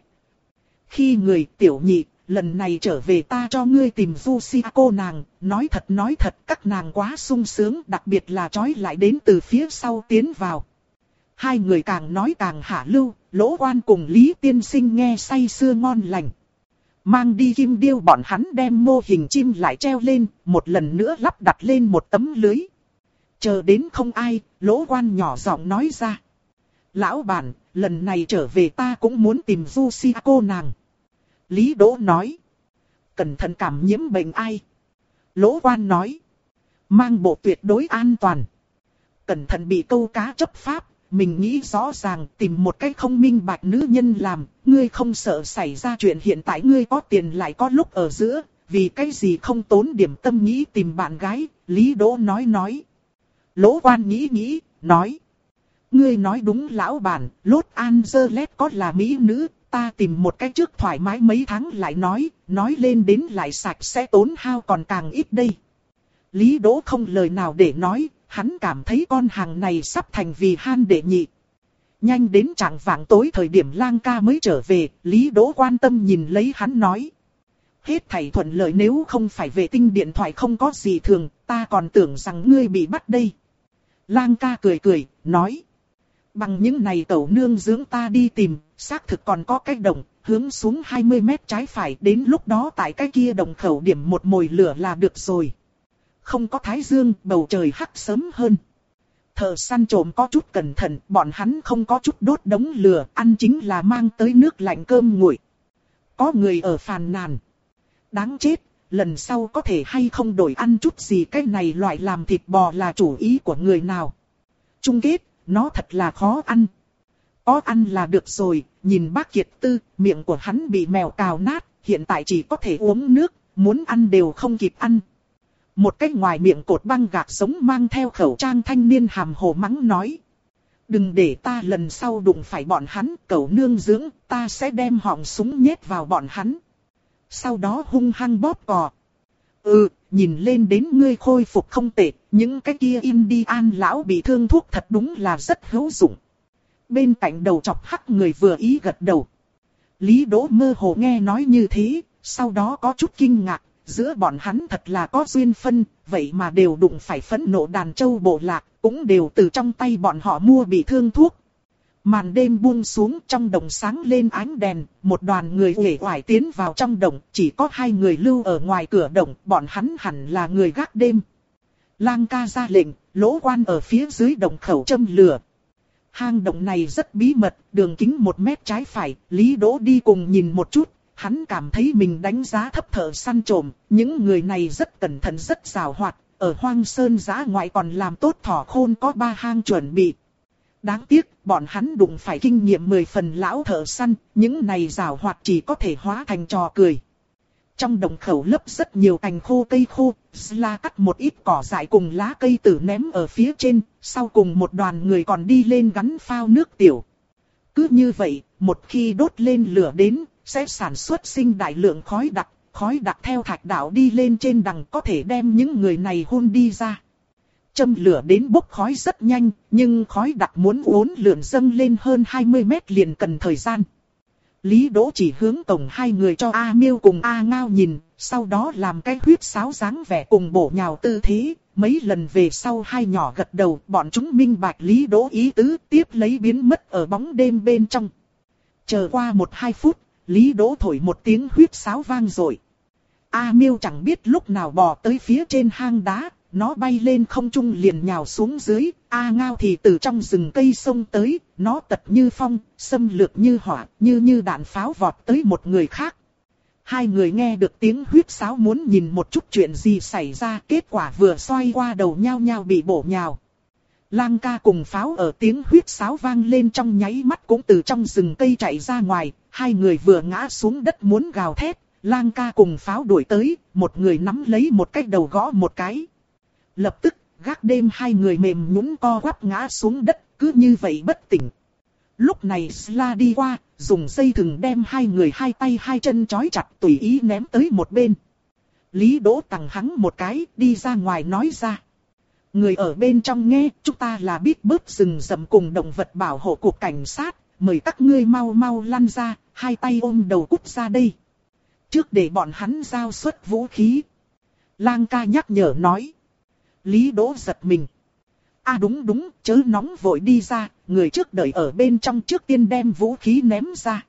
Khi người tiểu nhị, lần này trở về ta cho ngươi tìm Lucia cô nàng, nói thật nói thật các nàng quá sung sướng, đặc biệt là trói lại đến từ phía sau tiến vào. Hai người càng nói càng hả lưu, Lỗ Quan cùng Lý Tiên Sinh nghe say sưa ngon lành. Mang đi Kim Điêu bọn hắn đem mô hình chim lại treo lên, một lần nữa lắp đặt lên một tấm lưới. Chờ đến không ai, Lỗ Quan nhỏ giọng nói ra. Lão bản, lần này trở về ta cũng muốn tìm Lucia cô nàng. Lý Đỗ nói. Cẩn thận cảm nhiễm bệnh ai? Lỗ Quan nói. Mang bộ tuyệt đối an toàn. Cẩn thận bị câu cá chấp pháp. Mình nghĩ rõ ràng tìm một cách không minh bạch nữ nhân làm, ngươi không sợ xảy ra chuyện hiện tại ngươi có tiền lại có lúc ở giữa, vì cái gì không tốn điểm tâm nghĩ tìm bạn gái, Lý Đỗ nói nói. Lỗ Quan nghĩ nghĩ, nói. Ngươi nói đúng lão bản, Los Angeles có là mỹ nữ, ta tìm một cái trước thoải mái mấy tháng lại nói, nói lên đến lại sạch sẽ tốn hao còn càng ít đây. Lý Đỗ không lời nào để nói. Hắn cảm thấy con hàng này sắp thành vì han đệ nhị. Nhanh đến trạng vạng tối thời điểm Lang ca mới trở về, Lý Đỗ quan tâm nhìn lấy hắn nói. Hết thảy thuận lợi, nếu không phải vệ tinh điện thoại không có gì thường, ta còn tưởng rằng ngươi bị bắt đây. Lang ca cười cười, nói. Bằng những này tẩu nương dưỡng ta đi tìm, xác thực còn có cái đồng, hướng xuống hai mươi mét trái phải, đến lúc đó tại cái kia đồng khẩu điểm một mồi lửa là được rồi. Không có thái dương, bầu trời hắc sớm hơn. Thợ săn trộm có chút cẩn thận, bọn hắn không có chút đốt đống lửa, ăn chính là mang tới nước lạnh cơm nguội. Có người ở phàn nàn. Đáng chết, lần sau có thể hay không đổi ăn chút gì, cái này loại làm thịt bò là chủ ý của người nào. Chung kết, nó thật là khó ăn. Có ăn là được rồi, nhìn bác Kiệt Tư, miệng của hắn bị mèo cào nát, hiện tại chỉ có thể uống nước, muốn ăn đều không kịp ăn. Một cái ngoài miệng cột băng gạc sống mang theo khẩu trang thanh niên hàm hồ mắng nói. Đừng để ta lần sau đụng phải bọn hắn, cẩu nương dưỡng, ta sẽ đem họng súng nhét vào bọn hắn. Sau đó hung hăng bóp cò. Ừ, nhìn lên đến ngươi khôi phục không tệ, những cái kia Indian lão bị thương thuốc thật đúng là rất hữu dụng. Bên cạnh đầu chọc hắc người vừa ý gật đầu. Lý Đỗ mơ hồ nghe nói như thế, sau đó có chút kinh ngạc, giữa bọn hắn thật là có duyên phân, vậy mà đều đụng phải phẫn nộ đàn châu bộ lạc, cũng đều từ trong tay bọn họ mua bị thương thuốc. Màn đêm buông xuống, trong đồng sáng lên ánh đèn, một đoàn người uể oải tiến vào trong đồng, chỉ có hai người lưu ở ngoài cửa đồng, bọn hắn hẳn là người gác đêm. Lang ca ra lệnh, lỗ quan ở phía dưới đồng khẩu châm lửa. Hang động này rất bí mật, đường kính một mét trái phải, Lý Đỗ đi cùng nhìn một chút, hắn cảm thấy mình đánh giá thấp thợ săn trộm, những người này rất cẩn thận rất giàu hoạt, ở hoang sơn giã ngoại còn làm tốt thỏ khôn có ba hang chuẩn bị. Đáng tiếc, bọn hắn đụng phải kinh nghiệm mười phần lão thợ săn, những này giàu hoạt chỉ có thể hóa thành trò cười. Trong đồng khẩu lấp rất nhiều cành khô cây khô, Sla cắt một ít cỏ dại cùng lá cây tử ném ở phía trên, sau cùng một đoàn người còn đi lên gắn phao nước tiểu. Cứ như vậy, một khi đốt lên lửa đến, sẽ sản xuất sinh đại lượng khói đặc, khói đặc theo thạch đạo đi lên trên đằng có thể đem những người này hôn đi ra. Châm lửa đến bốc khói rất nhanh, nhưng khói đặc muốn uốn lượn dâng lên hơn hai mươi mét liền cần thời gian. Lý Đỗ chỉ hướng tổng hai người cho A Miêu cùng A Ngao nhìn, sau đó làm cái huyết sáo dáng vẻ cùng bổ nhào tư thế. Mấy lần về sau hai nhỏ gật đầu, bọn chúng minh bạch Lý Đỗ ý tứ, tiếp lấy biến mất ở bóng đêm bên trong. Chờ qua một hai phút, Lý Đỗ thổi một tiếng huyết sáo vang rồi. A Miêu chẳng biết lúc nào bò tới phía trên hang đá, nó bay lên không trung liền nhào xuống dưới, A Ngao thì từ trong rừng cây xông tới, nó tật như phong, xâm lược như hỏa, như như đạn pháo vọt tới một người khác. Hai người nghe được tiếng huyết sáo muốn nhìn một chút chuyện gì xảy ra, kết quả vừa xoay qua đầu nhao nhao bị bổ nhào. Lang ca cùng pháo ở tiếng huyết sáo vang lên trong nháy mắt cũng từ trong rừng cây chạy ra ngoài, hai người vừa ngã xuống đất muốn gào thét, Lang ca cùng pháo đuổi tới, một người nắm lấy một cái đầu gõ một cái. Lập tức, gác đêm hai người mềm nhũn co quắp ngã xuống đất, cứ như vậy bất tỉnh. Lúc này Sla đi qua, dùng dây thừng đem hai người hai tay hai chân trói chặt tùy ý ném tới một bên. Lý Đỗ tằng hắn một cái, đi ra ngoài nói ra. Người ở bên trong nghe, chúng ta là biết bớt rừng rậm cùng động vật bảo hộ cục cảnh sát, mời các ngươi mau mau lăn ra, hai tay ôm đầu cút ra đây. Trước để bọn hắn giao xuất vũ khí. Lang ca nhắc nhở nói. Lý Đỗ giật mình. À đúng đúng, chớ nóng vội đi ra, người trước đợi ở bên trong trước tiên đem vũ khí ném ra.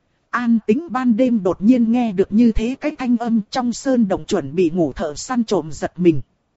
An tính ban đêm đột nhiên nghe được như thế cái thanh âm trong sơn động chuẩn bị ngủ thợ săn trộm giật mình.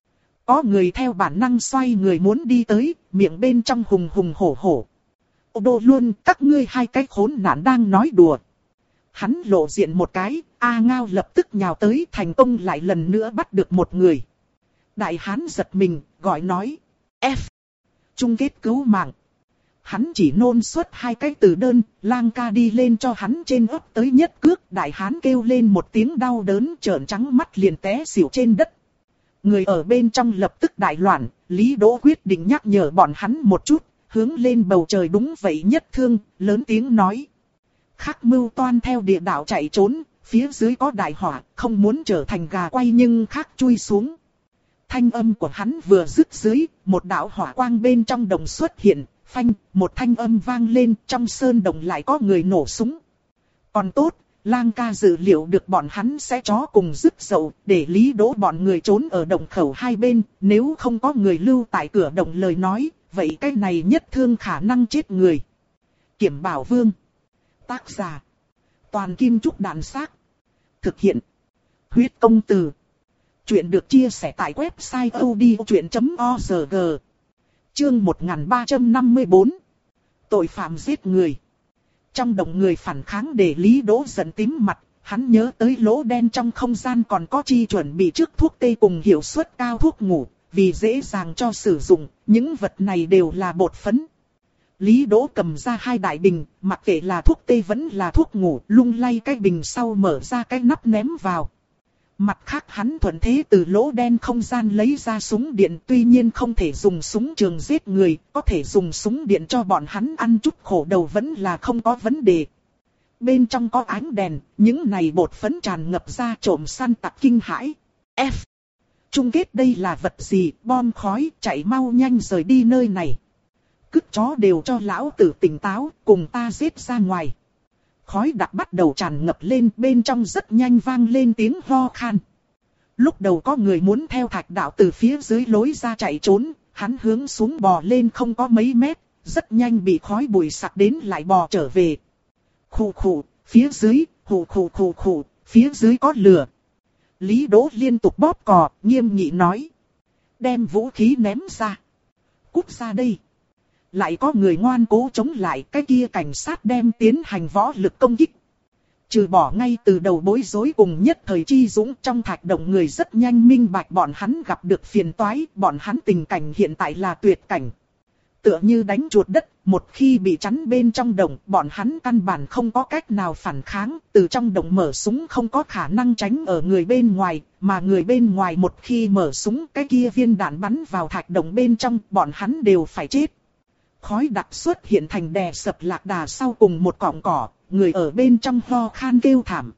Có người theo bản năng xoay người muốn đi tới, miệng bên trong hùng hùng hổ hổ. Ô đồ luôn, các ngươi hai cái khốn nạn đang nói đùa. Hắn lộ diện một cái, A Ngao lập tức nhào tới thành công lại lần nữa bắt được một người. Đại hán giật mình, gọi nói. F. Chung kết cứu mạng. Hắn chỉ nôn suốt hai cái từ đơn, Lang ca đi lên cho hắn trên ấp tới nhất cước. Đại hán kêu lên một tiếng đau đớn trợn trắng mắt liền té xỉu trên đất. Người ở bên trong lập tức đại loạn, Lý Đỗ quyết định nhắc nhở bọn hắn một chút, hướng lên bầu trời đúng vậy nhất thương, lớn tiếng nói. Khắc mưu toan theo địa đạo chạy trốn, phía dưới có đại hỏa, không muốn trở thành gà quay nhưng khác chui xuống. Thanh âm của hắn vừa dứt dưới, một đạo hỏa quang bên trong đồng xuất hiện, phanh, một thanh âm vang lên, trong sơn đồng lại có người nổ súng. Còn tốt, Lang ca dự liệu được bọn hắn sẽ chó cùng dứt dậu, để Lý Đỗ bọn người trốn ở đồng khẩu hai bên, nếu không có người lưu tại cửa đồng lời nói, vậy cái này nhất thương khả năng chết người. Kiểm Bảo Vương. Tác giả. Toàn Kim Trúc Đàn Xác. Thực hiện. Huyết Công Từ. Chuyện được chia sẻ tại website odchuyện chấm org. Chương một nghìn ba trăm năm mươi tư. Tội phạm giết người. Trong động người phản kháng để Lý Đỗ giận tím mặt, hắn nhớ tới lỗ đen trong không gian còn có chi chuẩn bị trước thuốc tê cùng hiệu suất cao thuốc ngủ, vì dễ dàng cho sử dụng, những vật này đều là bột phấn. Lý Đỗ cầm ra hai đại bình, mặc kệ là thuốc tê vẫn là thuốc ngủ, lung lay cái bình sau mở ra cái nắp ném vào. Mặt khác hắn thuận thế từ lỗ đen không gian lấy ra súng điện, tuy nhiên không thể dùng súng trường giết người, có thể dùng súng điện cho bọn hắn ăn chút khổ đầu vẫn là không có vấn đề. Bên trong có ánh đèn, những này bột phấn tràn ngập ra trộm săn tặc kinh hãi. F. Chung kết đây là vật gì, bom khói, chạy mau nhanh rời đi nơi này. Cứt chó đều cho lão tử tỉnh táo, cùng ta giết ra ngoài. Khói đặc bắt đầu tràn ngập lên, bên trong rất nhanh vang lên tiếng ho khan. Lúc đầu có người muốn theo thạch đạo từ phía dưới lối ra chạy trốn, hắn hướng xuống bò lên không có mấy mét, rất nhanh bị khói bụi sặc đến lại bò trở về. Khụ khụ, phía dưới, khụ khụ khụ khụ, phía dưới có lửa. Lý Đỗ liên tục bóp cò, nghiêm nghị nói. Đem vũ khí ném ra. Cút ra đây. Lại có người ngoan cố chống lại, cái kia cảnh sát đem tiến hành võ lực công kích. Trừ bỏ ngay từ đầu bối rối cùng nhất thời chi dũng, trong thạch động người rất nhanh minh bạch bọn hắn gặp được phiền toái, bọn hắn tình cảnh hiện tại là tuyệt cảnh. Tựa như đánh chuột đất, một khi bị chắn bên trong động, bọn hắn căn bản không có cách nào phản kháng, từ trong động mở súng không có khả năng tránh ở người bên ngoài, mà người bên ngoài một khi mở súng, cái kia viên đạn bắn vào thạch động bên trong, bọn hắn đều phải chết. Khói đặc xuất hiện thành đè sập lạc đà sau cùng một cọng cỏ, người ở bên trong ho khan kêu thảm.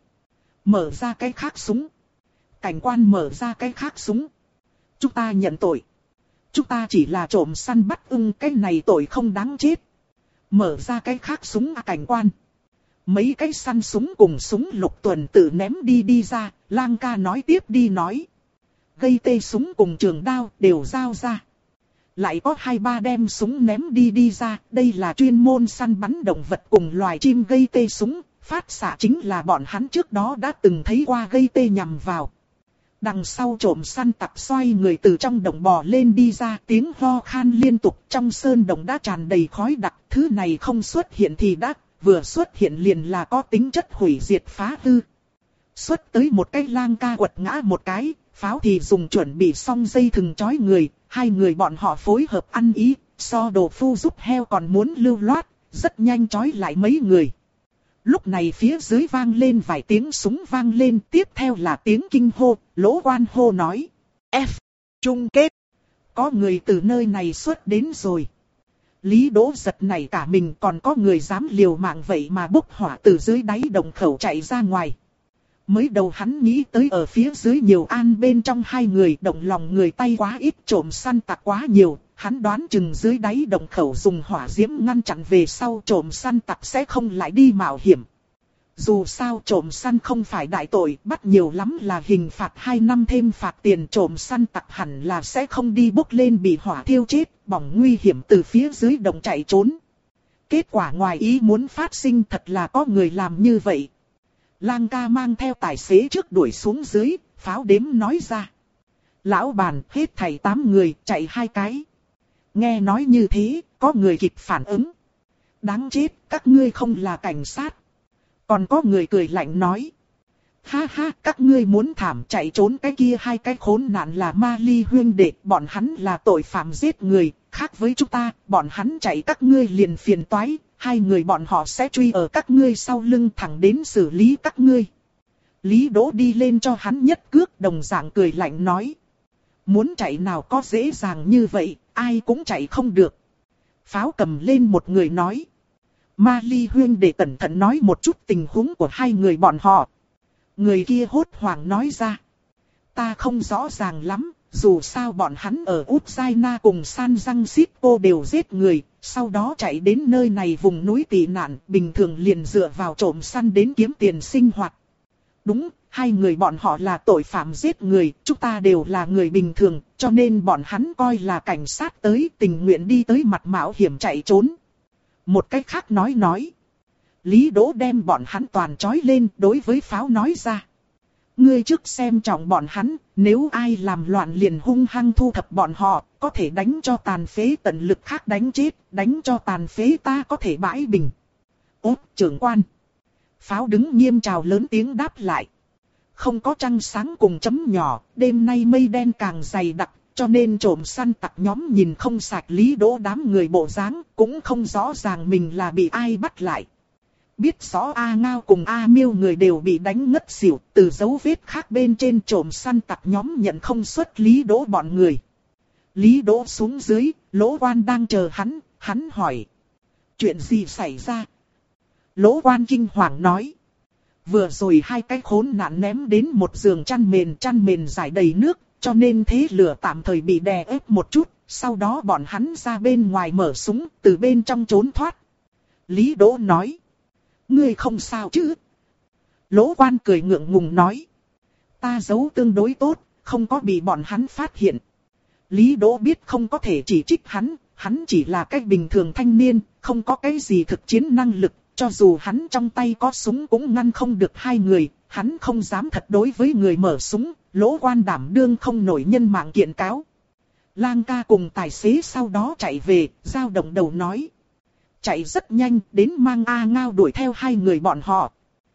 Mở ra cái khác súng. Cảnh quan mở ra cái khác súng. Chúng ta nhận tội. Chúng ta chỉ là trộm săn bắt ưng, cái này tội không đáng chết. Mở ra cái khác súng à, cảnh quan. Mấy cái săn súng cùng súng lục tuần tự ném đi đi ra, Lang ca nói tiếp đi nói. Gây tê súng cùng trường đao đều giao ra. Lại có hai ba đem súng ném đi đi ra, đây là chuyên môn săn bắn động vật cùng loài chim gây tê súng, phát xạ chính là bọn hắn trước đó đã từng thấy qua gây tê nhằm vào. Đằng sau trộm săn tặc xoay người từ trong động bò lên đi ra, tiếng ho khan liên tục, trong sơn động đã tràn đầy khói đặc, thứ này không xuất hiện thì đã, vừa xuất hiện liền là có tính chất hủy diệt phá hư. Xuất tới một cái Lang ca quật ngã một cái, pháo thì dùng chuẩn bị xong dây thừng trói người, hai người bọn họ phối hợp ăn ý, so đồ phu giúp heo còn muốn lưu loát, rất nhanh trói lại mấy người. Lúc này phía dưới vang lên vài tiếng súng vang lên, tiếp theo là tiếng kinh hô, Lỗ Quan hô nói. F. Chung kết. Có người từ nơi này xuất đến rồi. Lý Đỗ giật nảy cả mình, còn có người dám liều mạng vậy mà bốc hỏa từ dưới đáy động khẩu chạy ra ngoài. Mới đầu hắn nghĩ tới ở phía dưới nhiều an bên trong hai người, động lòng người tay quá ít, trộm săn tặc quá nhiều, hắn đoán chừng dưới đáy động khẩu dùng hỏa diễm ngăn chặn về sau trộm săn tặc sẽ không lại đi mạo hiểm. Dù sao trộm săn không phải đại tội, bắt nhiều lắm là hình phạt hai năm thêm phạt tiền, trộm săn tặc hẳn là sẽ không đi bốc lên bị hỏa thiêu chết, bỏng nguy hiểm từ phía dưới động chạy trốn. Kết quả ngoài ý muốn phát sinh, thật là có người làm như vậy. Lang ca mang theo tài xế trước đuổi xuống dưới, pháo đếm nói ra. Lão bàn hết thảy tám người, chạy hai cái. Nghe nói như thế, có người kịp phản ứng. Đáng chết, các ngươi không là cảnh sát. Còn có người cười lạnh nói. Ha ha, các ngươi muốn thảm chạy trốn, cái kia hai cái khốn nạn là ma ly huyên đệ, bọn hắn là tội phạm giết người, khác với chúng ta, bọn hắn chạy các ngươi liền phiền toái. Hai người bọn họ sẽ truy ở các ngươi sau lưng thẳng đến xử lý các ngươi. Lý Đỗ đi lên cho hắn nhất cước, đồng dạng cười lạnh nói. Muốn chạy nào có dễ dàng như vậy, ai cũng chạy không được. Pháo cầm lên một người nói. Ma Ly Huyên để cẩn thận nói một chút tình huống của hai người bọn họ. Người kia hốt hoảng nói ra. Ta không rõ ràng lắm. Dù sao bọn hắn ở Ukraine cùng San Francisco đều giết người, sau đó chạy đến nơi này vùng núi tị nạn, bình thường liền dựa vào trộm săn đến kiếm tiền sinh hoạt. Đúng, hai người bọn họ là tội phạm giết người, chúng ta đều là người bình thường, cho nên bọn hắn coi là cảnh sát tới, tình nguyện đi tới mặt mạo hiểm chạy trốn. Một cách khác nói nói. Lý Đỗ đem bọn hắn toàn trói lên, đối với pháo nói ra. Ngươi trước xem trọng bọn hắn, nếu ai làm loạn liền hung hăng thu thập bọn họ, có thể đánh cho tàn phế tận lực khác đánh chết, đánh cho tàn phế ta có thể bãi bình. Ốt trưởng quan. Pháo đứng nghiêm chào lớn tiếng đáp lại. Không có trăng sáng cùng chấm nhỏ, đêm nay mây đen càng dày đặc, cho nên trộm săn tặc nhóm nhìn không sạch Lý Đỗ đám người bộ dáng, cũng không rõ ràng mình là bị ai bắt lại. Biết rõ A Ngao cùng A Miêu người đều bị đánh ngất xỉu, từ dấu vết khác bên trên trộm săn tặc nhóm nhận không xuất Lý Đỗ bọn người. Lý Đỗ xuống dưới, Lỗ Quan đang chờ hắn, hắn hỏi. Chuyện gì xảy ra? Lỗ Quan kinh hoàng nói. Vừa rồi hai cái khốn nạn ném đến một giường chăn mền, chăn mền rải đầy nước, cho nên thế lửa tạm thời bị đè ép một chút, sau đó bọn hắn ra bên ngoài mở súng, từ bên trong trốn thoát. Lý Đỗ nói. Ngươi không sao chứ? Lỗ Quan cười ngượng ngùng nói. Ta giấu tương đối tốt, không có bị bọn hắn phát hiện. Lý Đỗ biết không có thể chỉ trích hắn, hắn chỉ là cái bình thường thanh niên, không có cái gì thực chiến năng lực, cho dù hắn trong tay có súng cũng ngăn không được hai người, hắn không dám thật đối với người mở súng, Lỗ Quan đảm đương không nổi nhân mạng kiện cáo. Lang ca cùng tài xế sau đó chạy về, dao động đầu nói. Chạy rất nhanh, đến mang A Ngao đuổi theo hai người bọn họ.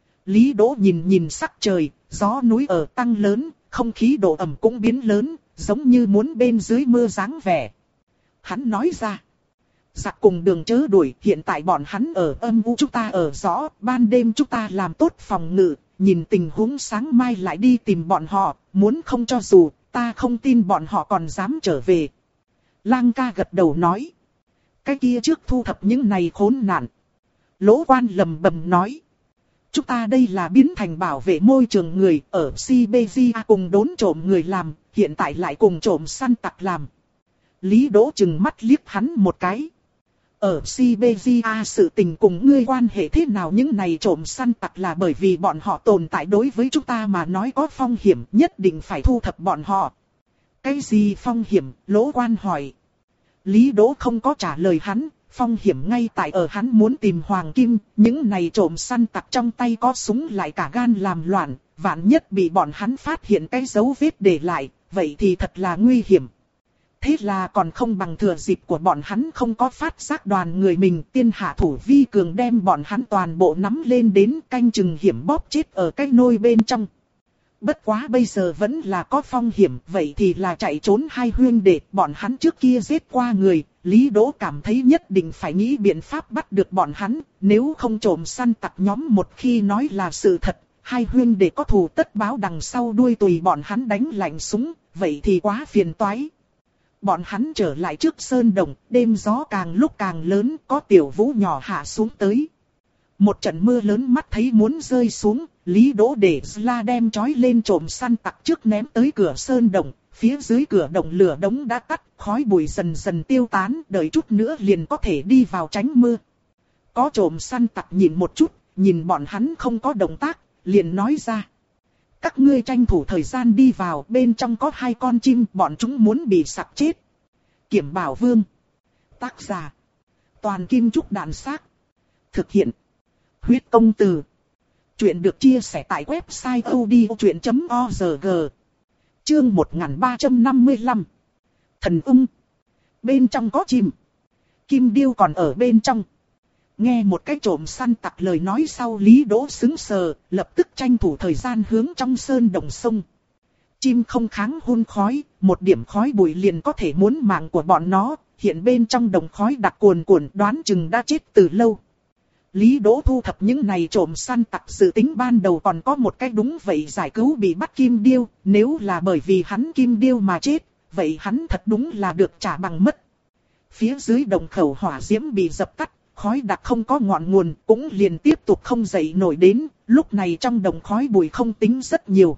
Lý Đỗ nhìn nhìn sắc trời, gió núi ở tăng lớn, không khí độ ẩm cũng biến lớn, giống như muốn bên dưới mưa dáng vẻ. Hắn nói ra. Giặc cùng đường chớ đuổi, hiện tại bọn hắn ở âm u chúng ta ở rõ, ban đêm chúng ta làm tốt phòng ngự, nhìn tình huống sáng mai lại đi tìm bọn họ, muốn không cho dù, ta không tin bọn họ còn dám trở về. Lang ca gật đầu nói. Cái kia trước thu thập những này khốn nạn. Lỗ Quan lầm bầm nói. Chúng ta đây là biến thành bảo vệ môi trường người, ở Siberia cùng đốn trộm người làm, hiện tại lại cùng trộm săn tặc làm. Lý Đỗ chừng mắt liếc hắn một cái. Ở Siberia sự tình cùng ngươi quan hệ thế nào, những này trộm săn tặc là bởi vì bọn họ tồn tại đối với chúng ta mà nói có phong hiểm, nhất định phải thu thập bọn họ. Cái gì phong hiểm? Lỗ Quan hỏi. Lý Đỗ không có trả lời hắn, phong hiểm ngay tại ở hắn muốn tìm Hoàng Kim, những này trộm săn tặc trong tay có súng lại cả gan làm loạn, vạn nhất bị bọn hắn phát hiện cái dấu vết để lại, vậy thì thật là nguy hiểm. Thế là còn không bằng thừa dịp của bọn hắn không có phát giác đoàn người mình, tiên hạ thủ vi cường đem bọn hắn toàn bộ nắm lên đến canh chừng hiểm bóp chết ở cái nôi bên trong. Bất quá bây giờ vẫn là có phong hiểm, vậy thì là chạy trốn hai huynh đệ, bọn hắn trước kia giết qua người, Lý Đỗ cảm thấy nhất định phải nghĩ biện pháp bắt được bọn hắn, nếu không trộm săn tặc nhóm một khi nói là sự thật, hai huynh đệ có thù tất báo đằng sau đuôi tùy bọn hắn đánh lạnh súng, vậy thì quá phiền toái. Bọn hắn trở lại trước sơn đồng, đêm gió càng lúc càng lớn, có tiểu vũ nhỏ hạ xuống tới. Một trận mưa lớn mắt thấy muốn rơi xuống, Lý Đỗ để Zla đem trói lên trộm săn tặc trước ném tới cửa sơn đồng, phía dưới cửa động lửa đống đã tắt, khói bụi dần dần tiêu tán, đợi chút nữa liền có thể đi vào tránh mưa. Có trộm săn tặc nhìn một chút, nhìn bọn hắn không có động tác, liền nói ra. Các ngươi tranh thủ thời gian đi vào, bên trong có hai con chim, bọn chúng muốn bị sặc chết. Kiểm Bảo Vương. Tác giả. Toàn Kim Trúc Đạn Xác. Thực hiện. Huyết Công Từ. Chuyện được chia sẻ tại website odchuyện chấm org. Chương một nghìn ba trăm năm mươi lăm. Thần ung. Bên trong có chim. Kim điêu còn ở bên trong. Nghe một cái trộm săn tặc lời nói sau, Lý Đỗ sững sờ, lập tức tranh thủ thời gian hướng trong sơn đồng sông. Chim không kháng hun khói, một điểm khói bụi liền có thể muốn mạng của bọn nó, hiện bên trong đồng khói đặc cuồn cuộn, đoán chừng đã chết từ lâu. Lý Đỗ thu thập những này trộm săn tặc, dự tính ban đầu còn có một cách đúng vậy, giải cứu bị bắt kim điêu, nếu là bởi vì hắn kim điêu mà chết, vậy hắn thật đúng là được trả bằng mất. Phía dưới đồng khẩu hỏa diễm bị dập tắt, khói đặc không có ngọn nguồn, cũng liền tiếp tục không dậy nổi đến, lúc này trong đồng khói bụi không tính rất nhiều.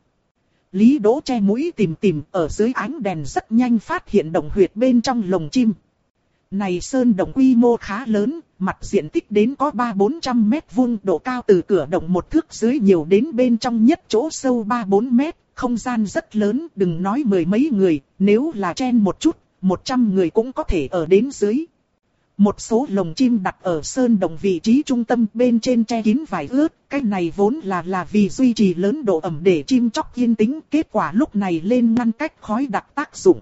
Lý Đỗ che mũi tìm tìm, ở dưới ánh đèn rất nhanh phát hiện đồng huyệt bên trong lồng chim. Này sơn đồng quy mô khá lớn, mặt diện tích đến có ba bốn trăm mét vuông, độ cao từ cửa động một thước dưới nhiều đến bên trong nhất chỗ sâu ba bốn mét, không gian rất lớn, đừng nói mười mấy người, nếu là chen một chút, một trăm người cũng có thể ở đến dưới. Một số lồng chim đặt ở sơn động vị trí trung tâm bên trên che kín vải ướt. Cái này vốn là là vì duy trì lớn độ ẩm để chim chóc yên tĩnh. Kết quả lúc này lên ngăn cách khói đặc tác dụng.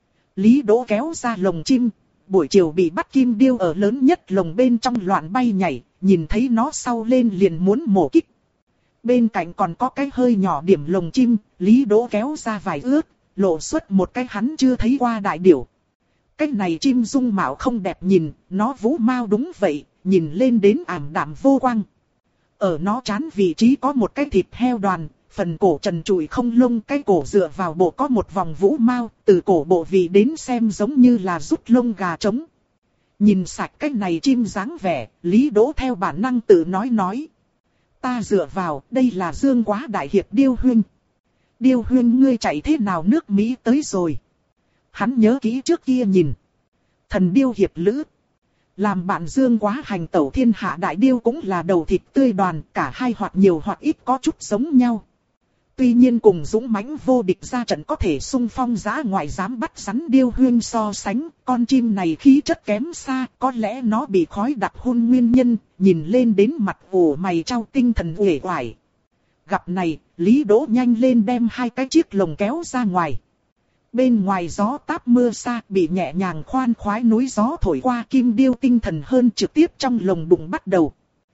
Lý Đỗ kéo ra lồng chim. Buổi chiều bị bắt kim điêu ở lớn nhất lồng bên trong loạn bay nhảy. Nhìn thấy nó sau lên liền muốn mổ kích. Bên cạnh còn có cái hơi nhỏ điểm lồng chim. Lý Đỗ kéo ra vải ướt. Lộ xuất một cái hắn chưa thấy qua đại điểu. Cái này chim dung mạo không đẹp nhìn, nó vũ mao đúng vậy, nhìn lên đến ảm đạm vô quang. Ở nó trán vị trí có một cái thịt heo đoàn, phần cổ trần trụi không lông, cái cổ dựa vào bộ có một vòng vũ mao, từ cổ bộ vị đến xem giống như là rút lông gà trống. Nhìn sạch cái này chim dáng vẻ, Lý Đỗ theo bản năng tự nói nói. Ta dựa vào, đây là Dương Quá đại hiệp Điêu Huynh. Điêu Huynh ngươi chạy thế nào nước Mỹ tới rồi? Hắn nhớ kỹ trước kia nhìn. Thần điêu hiệp lữ. Làm bạn Dương Quá hành tẩu thiên hạ đại điêu cũng là đầu thịt tươi đoàn. Cả hai hoặc nhiều hoặc ít có chút giống nhau. Tuy nhiên cùng dũng mãnh vô địch ra trận có thể xung phong giã ngoại dám bắt rắn Điêu Huynh so sánh. Con chim này khí chất kém xa. Có lẽ nó bị khói đặc hôn nguyên nhân. Nhìn lên đến mặt ủ mày trao tinh thần uể oải. Gặp này, Lý Đỗ nhanh lên đem hai cái chiếc lồng kéo ra ngoài. Bên ngoài gió táp mưa xa bị nhẹ nhàng khoan khoái núi gió thổi qua kim điêu tinh thần hơn trực tiếp trong lồng bụng bắt đầu.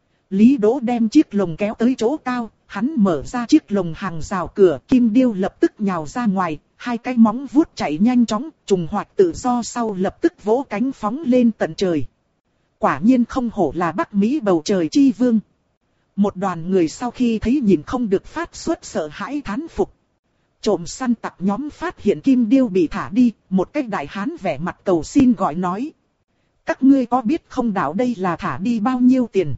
Lý Đỗ đem chiếc lồng kéo tới chỗ cao, hắn mở ra chiếc lồng hàng rào cửa, kim điêu lập tức nhào ra ngoài, hai cái móng vuốt chạy nhanh chóng, trùng hoạt tự do sau lập tức vỗ cánh phóng lên tận trời. Quả nhiên không hổ là Bắc Mỹ bầu trời chi vương. Một đoàn người sau khi thấy nhìn không được phát xuất sợ hãi thán phục. Trộm săn tặc nhóm phát hiện kim điêu bị thả đi, một cái đại hán vẻ mặt cầu xin gọi nói. Các ngươi có biết không đảo đây là thả đi bao nhiêu tiền?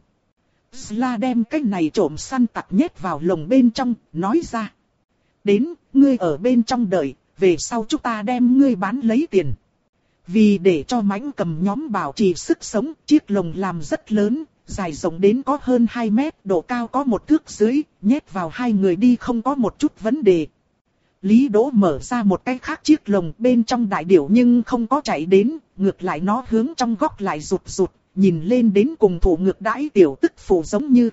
Sla đem cái này trộm săn tặc nhét vào lồng bên trong, nói ra. Đến, ngươi ở bên trong đợi, về sau chúng ta đem ngươi bán lấy tiền. Vì để cho mãnh cầm nhóm bảo trì sức sống, chiếc lồng làm rất lớn, dài rộng đến có hơn hai mét, độ cao có một thước dưới, nhét vào hai người đi không có một chút vấn đề. Lý Đỗ mở ra một cái khác chiếc lồng bên trong đại điểu nhưng không có chạy đến, ngược lại nó hướng trong góc lại rụt rụt, nhìn lên đến cùng thủ ngược đãi tiểu tức phụ giống như.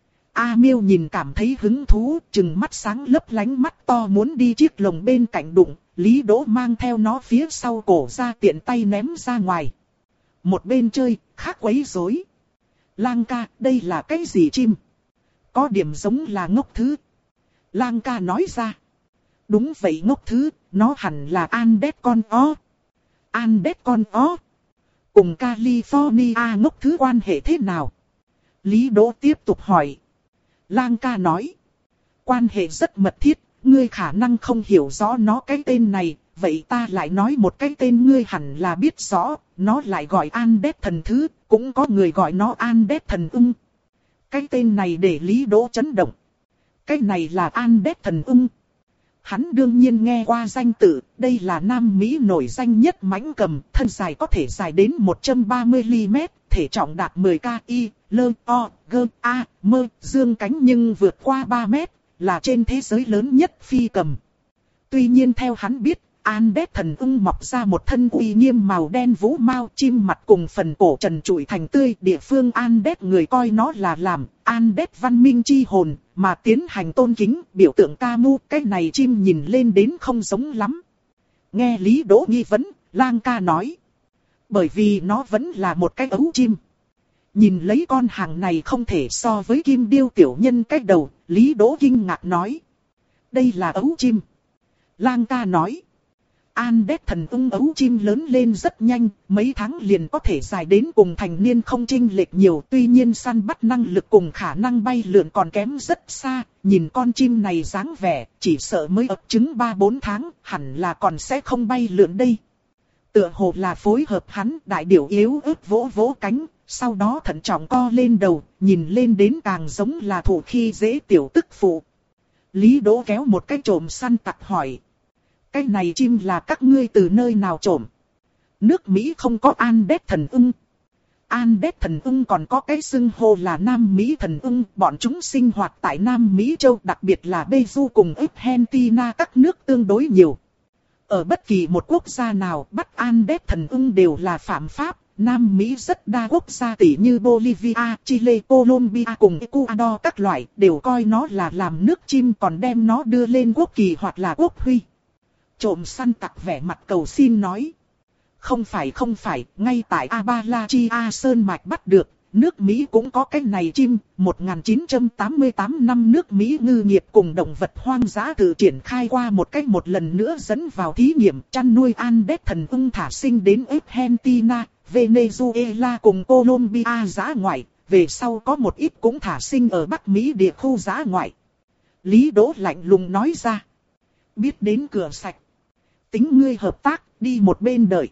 A Miêu nhìn cảm thấy hứng thú, trừng mắt sáng lấp lánh mắt to muốn đi chiếc lồng bên cạnh đụng, Lý Đỗ mang theo nó phía sau cổ ra tiện tay ném ra ngoài. Một bên chơi, khác quấy rối. Lang ca, đây là cái gì chim? Có điểm giống là ngốc thứ. Lang ca nói ra. Đúng vậy ngốc thứ, nó hẳn là Andes con ó. Andes con ó. Cùng California ngốc thứ quan hệ thế nào? Lý Đỗ tiếp tục hỏi. Lang ca nói. Quan hệ rất mật thiết, ngươi khả năng không hiểu rõ nó cái tên này. Vậy ta lại nói một cái tên ngươi hẳn là biết rõ. Nó lại gọi Andes thần thứ, cũng có người gọi nó Andes thần ưng. Cái tên này để Lý Đỗ chấn động. Cái này là Andes thần ưng. Hắn đương nhiên nghe qua danh tự, đây là Nam Mỹ nổi danh nhất mãnh cầm, thân dài có thể dài đến một trăm ba mươi mi-li-mét, thể trọng đạt mười ki-lô-gam, lơ, o, gơ, a, mơ, dương cánh nhưng vượt qua ba mét, là trên thế giới lớn nhất phi cầm. Tuy nhiên theo hắn biết, Andes thần ưng mọc ra một thân uy nghiêm màu đen vũ mao, chim mặt cùng phần cổ trần trụi thành tươi, địa phương Andes người coi nó là làm Andes văn minh chi hồn, mà tiến hành tôn kính, biểu tượng ca mu, cái này chim nhìn lên đến không giống lắm. Nghe Lý Đỗ nghi vấn, Lang ca nói. Bởi vì nó vẫn là một cái ấu chim. Nhìn lấy con hàng này không thể so với kim điêu tiểu nhân cái đầu, Lý Đỗ kinh ngạc nói. Đây là ấu chim. Lang ca nói. Andes thần ưng ấu chim lớn lên rất nhanh, mấy tháng liền có thể dài đến cùng thành niên không chênh lệch nhiều. Tuy nhiên săn bắt năng lực cùng khả năng bay lượn còn kém rất xa, nhìn con chim này dáng vẻ, chỉ sợ mới ấp trứng ba bốn tháng, hẳn là còn sẽ không bay lượn đây. Tựa hồ là phối hợp hắn, đại điểu yếu ớt vỗ vỗ cánh, sau đó thận trọng co lên đầu, nhìn lên đến càng giống là thủ khi dễ tiểu tức phụ. Lý Đỗ kéo một cái trộm săn tặc hỏi. Cái này chim là các ngươi từ nơi nào trộm? Nước Mỹ không có Andes thần ưng. Andes thần ưng còn có cái xưng hô là Nam Mỹ thần ưng. Bọn chúng sinh hoạt tại Nam Mỹ châu, đặc biệt là Peru cùng Argentina các nước tương đối nhiều. Ở bất kỳ một quốc gia nào bắt Andes thần ưng đều là phạm pháp, Nam Mỹ rất đa quốc gia tỷ như Bolivia, Chile, Colombia cùng Ecuador các loại đều coi nó là làm nước chim còn đem nó đưa lên quốc kỳ hoặc là quốc huy. Trộm săn tặc vẻ mặt cầu xin nói. Không phải không phải, ngay tại Appalachia Sơn Mạch bắt được, nước Mỹ cũng có cái này chim. một nghìn chín trăm tám mươi tám năm nước Mỹ ngư nghiệp cùng động vật hoang dã tự triển khai qua một cách một lần nữa dẫn vào thí nghiệm chăn nuôi Andes thần ưng thả sinh đến Argentina, Venezuela cùng Colombia dã ngoại, về sau có một ít cũng thả sinh ở Bắc Mỹ địa khu dã ngoại. Lý Đỗ lạnh lùng nói ra. Biết đến cửa sạch. Tính ngươi hợp tác, đi một bên đợi.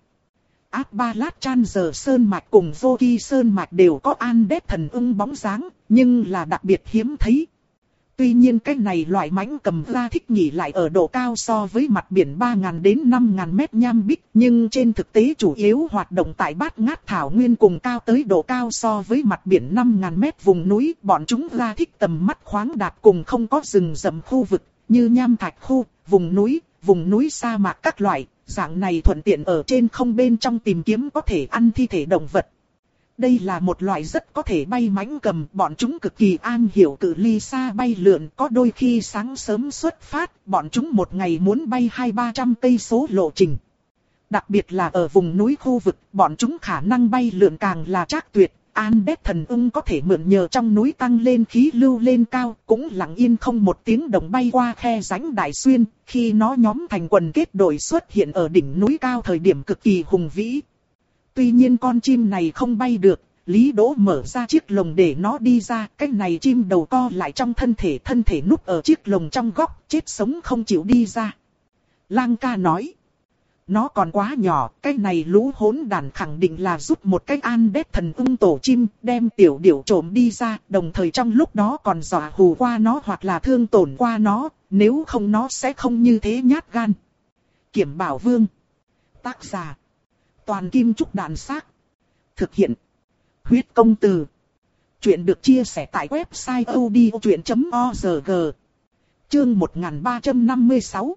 Appalachian Sơn Mạch cùng Rocky Sơn Mạch đều có Andes thần ưng bóng dáng, nhưng là đặc biệt hiếm thấy. Tuy nhiên cái này loại mãnh cầm ra thích nghỉ lại ở độ cao so với mặt biển ba nghìn đến năm nghìn mét nham bích, nhưng trên thực tế chủ yếu hoạt động tại bát ngát thảo nguyên cùng cao tới độ cao so với mặt biển năm nghìn mét vùng núi. Bọn chúng ra thích tầm mắt khoáng đạt cùng không có rừng rậm khu vực, như nham thạch khu, vùng núi, vùng núi sa mạc các loại. Dạng này thuận tiện ở trên không bên trong tìm kiếm có thể ăn thi thể động vật. Đây là một loại rất có thể bay mãnh cầm, bọn chúng cực kỳ am hiểu cự ly xa bay lượn, có đôi khi sáng sớm xuất phát, bọn chúng một ngày muốn bay hai ba trăm cây số lộ trình. Đặc biệt là ở vùng núi khu vực, bọn chúng khả năng bay lượn càng là trác tuyệt. Andes thần ưng có thể mượn nhờ trong núi tăng lên khí lưu lên cao, cũng lặng yên không một tiếng động bay qua khe rãnh Đại Xuyên, khi nó nhóm thành quần kết đội xuất hiện ở đỉnh núi cao thời điểm cực kỳ hùng vĩ. Tuy nhiên con chim này không bay được, Lý Đỗ mở ra chiếc lồng để nó đi ra, cái này chim đầu co lại trong thân thể, thân thể núp ở chiếc lồng trong góc, chết sống không chịu đi ra. Lang ca nói. Nó còn quá nhỏ, cái này lũ hỗn đàn khẳng định là giúp một cái Andes thần ưng tổ chim, đem tiểu điểu trộm đi ra, đồng thời trong lúc đó còn dọa hù qua nó hoặc là thương tổn qua nó, nếu không nó sẽ không như thế nhát gan. Kiểm Bảo Vương. Tác giả. Toàn Kim Trúc Đàn Xác. Thực hiện. Huyết Công Từ. Chuyện được chia sẻ tại website audiochuyện chấm org. Chương một nghìn ba trăm năm mươi sáu.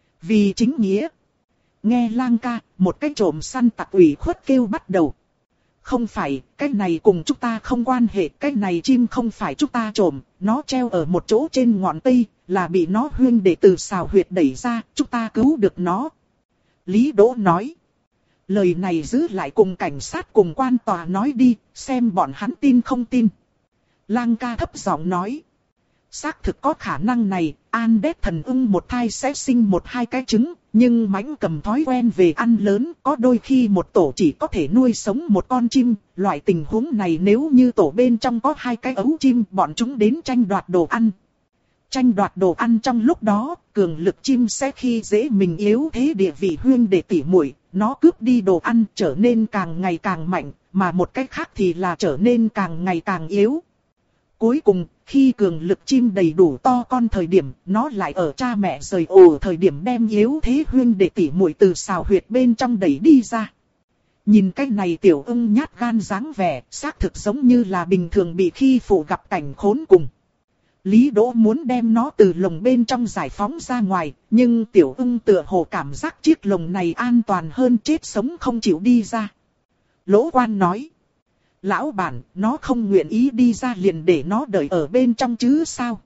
Vì chính nghĩa. Nghe Lang ca, một cái trộm săn tặc ủy khuất kêu bắt đầu. Không phải, cái này cùng chúng ta không quan hệ, cái này chim không phải chúng ta trộm, nó treo ở một chỗ trên ngọn cây, là bị nó huyên để từ xào huyệt đẩy ra, chúng ta cứu được nó. Lý Đỗ nói. Lời này giữ lại cùng cảnh sát cùng quan tòa nói đi, xem bọn hắn tin không tin. Lang ca thấp giọng nói. Xác thực có khả năng này, Andes thần ưng một thai sẽ sinh một hai cái trứng, nhưng mãnh cầm thói quen về ăn lớn, có đôi khi một tổ chỉ có thể nuôi sống một con chim. Loại tình huống này nếu như tổ bên trong có hai cái ấu chim, bọn chúng đến tranh đoạt đồ ăn. Tranh đoạt đồ ăn trong lúc đó, cường lực chim sẽ khi dễ mình yếu thế địa vị huyên để tỉ muội, nó cướp đi đồ ăn trở nên càng ngày càng mạnh, mà một cách khác thì là trở nên càng ngày càng yếu. Cuối cùng, khi cường lực chim đầy đủ to con thời điểm, nó lại ở cha mẹ rời ổ thời điểm đem yếu thế huyên để tỉ muội từ xào huyệt bên trong đẩy đi ra. Nhìn cái này tiểu ưng nhát gan dáng vẻ, xác thực giống như là bình thường bị khi phụ gặp cảnh khốn cùng. Lý Đỗ muốn đem nó từ lồng bên trong giải phóng ra ngoài, nhưng tiểu ưng tựa hồ cảm giác chiếc lồng này an toàn hơn, chết sống không chịu đi ra. Lỗ Quan nói. Lão bản, nó không nguyện ý đi ra liền để nó đợi ở bên trong chứ sao?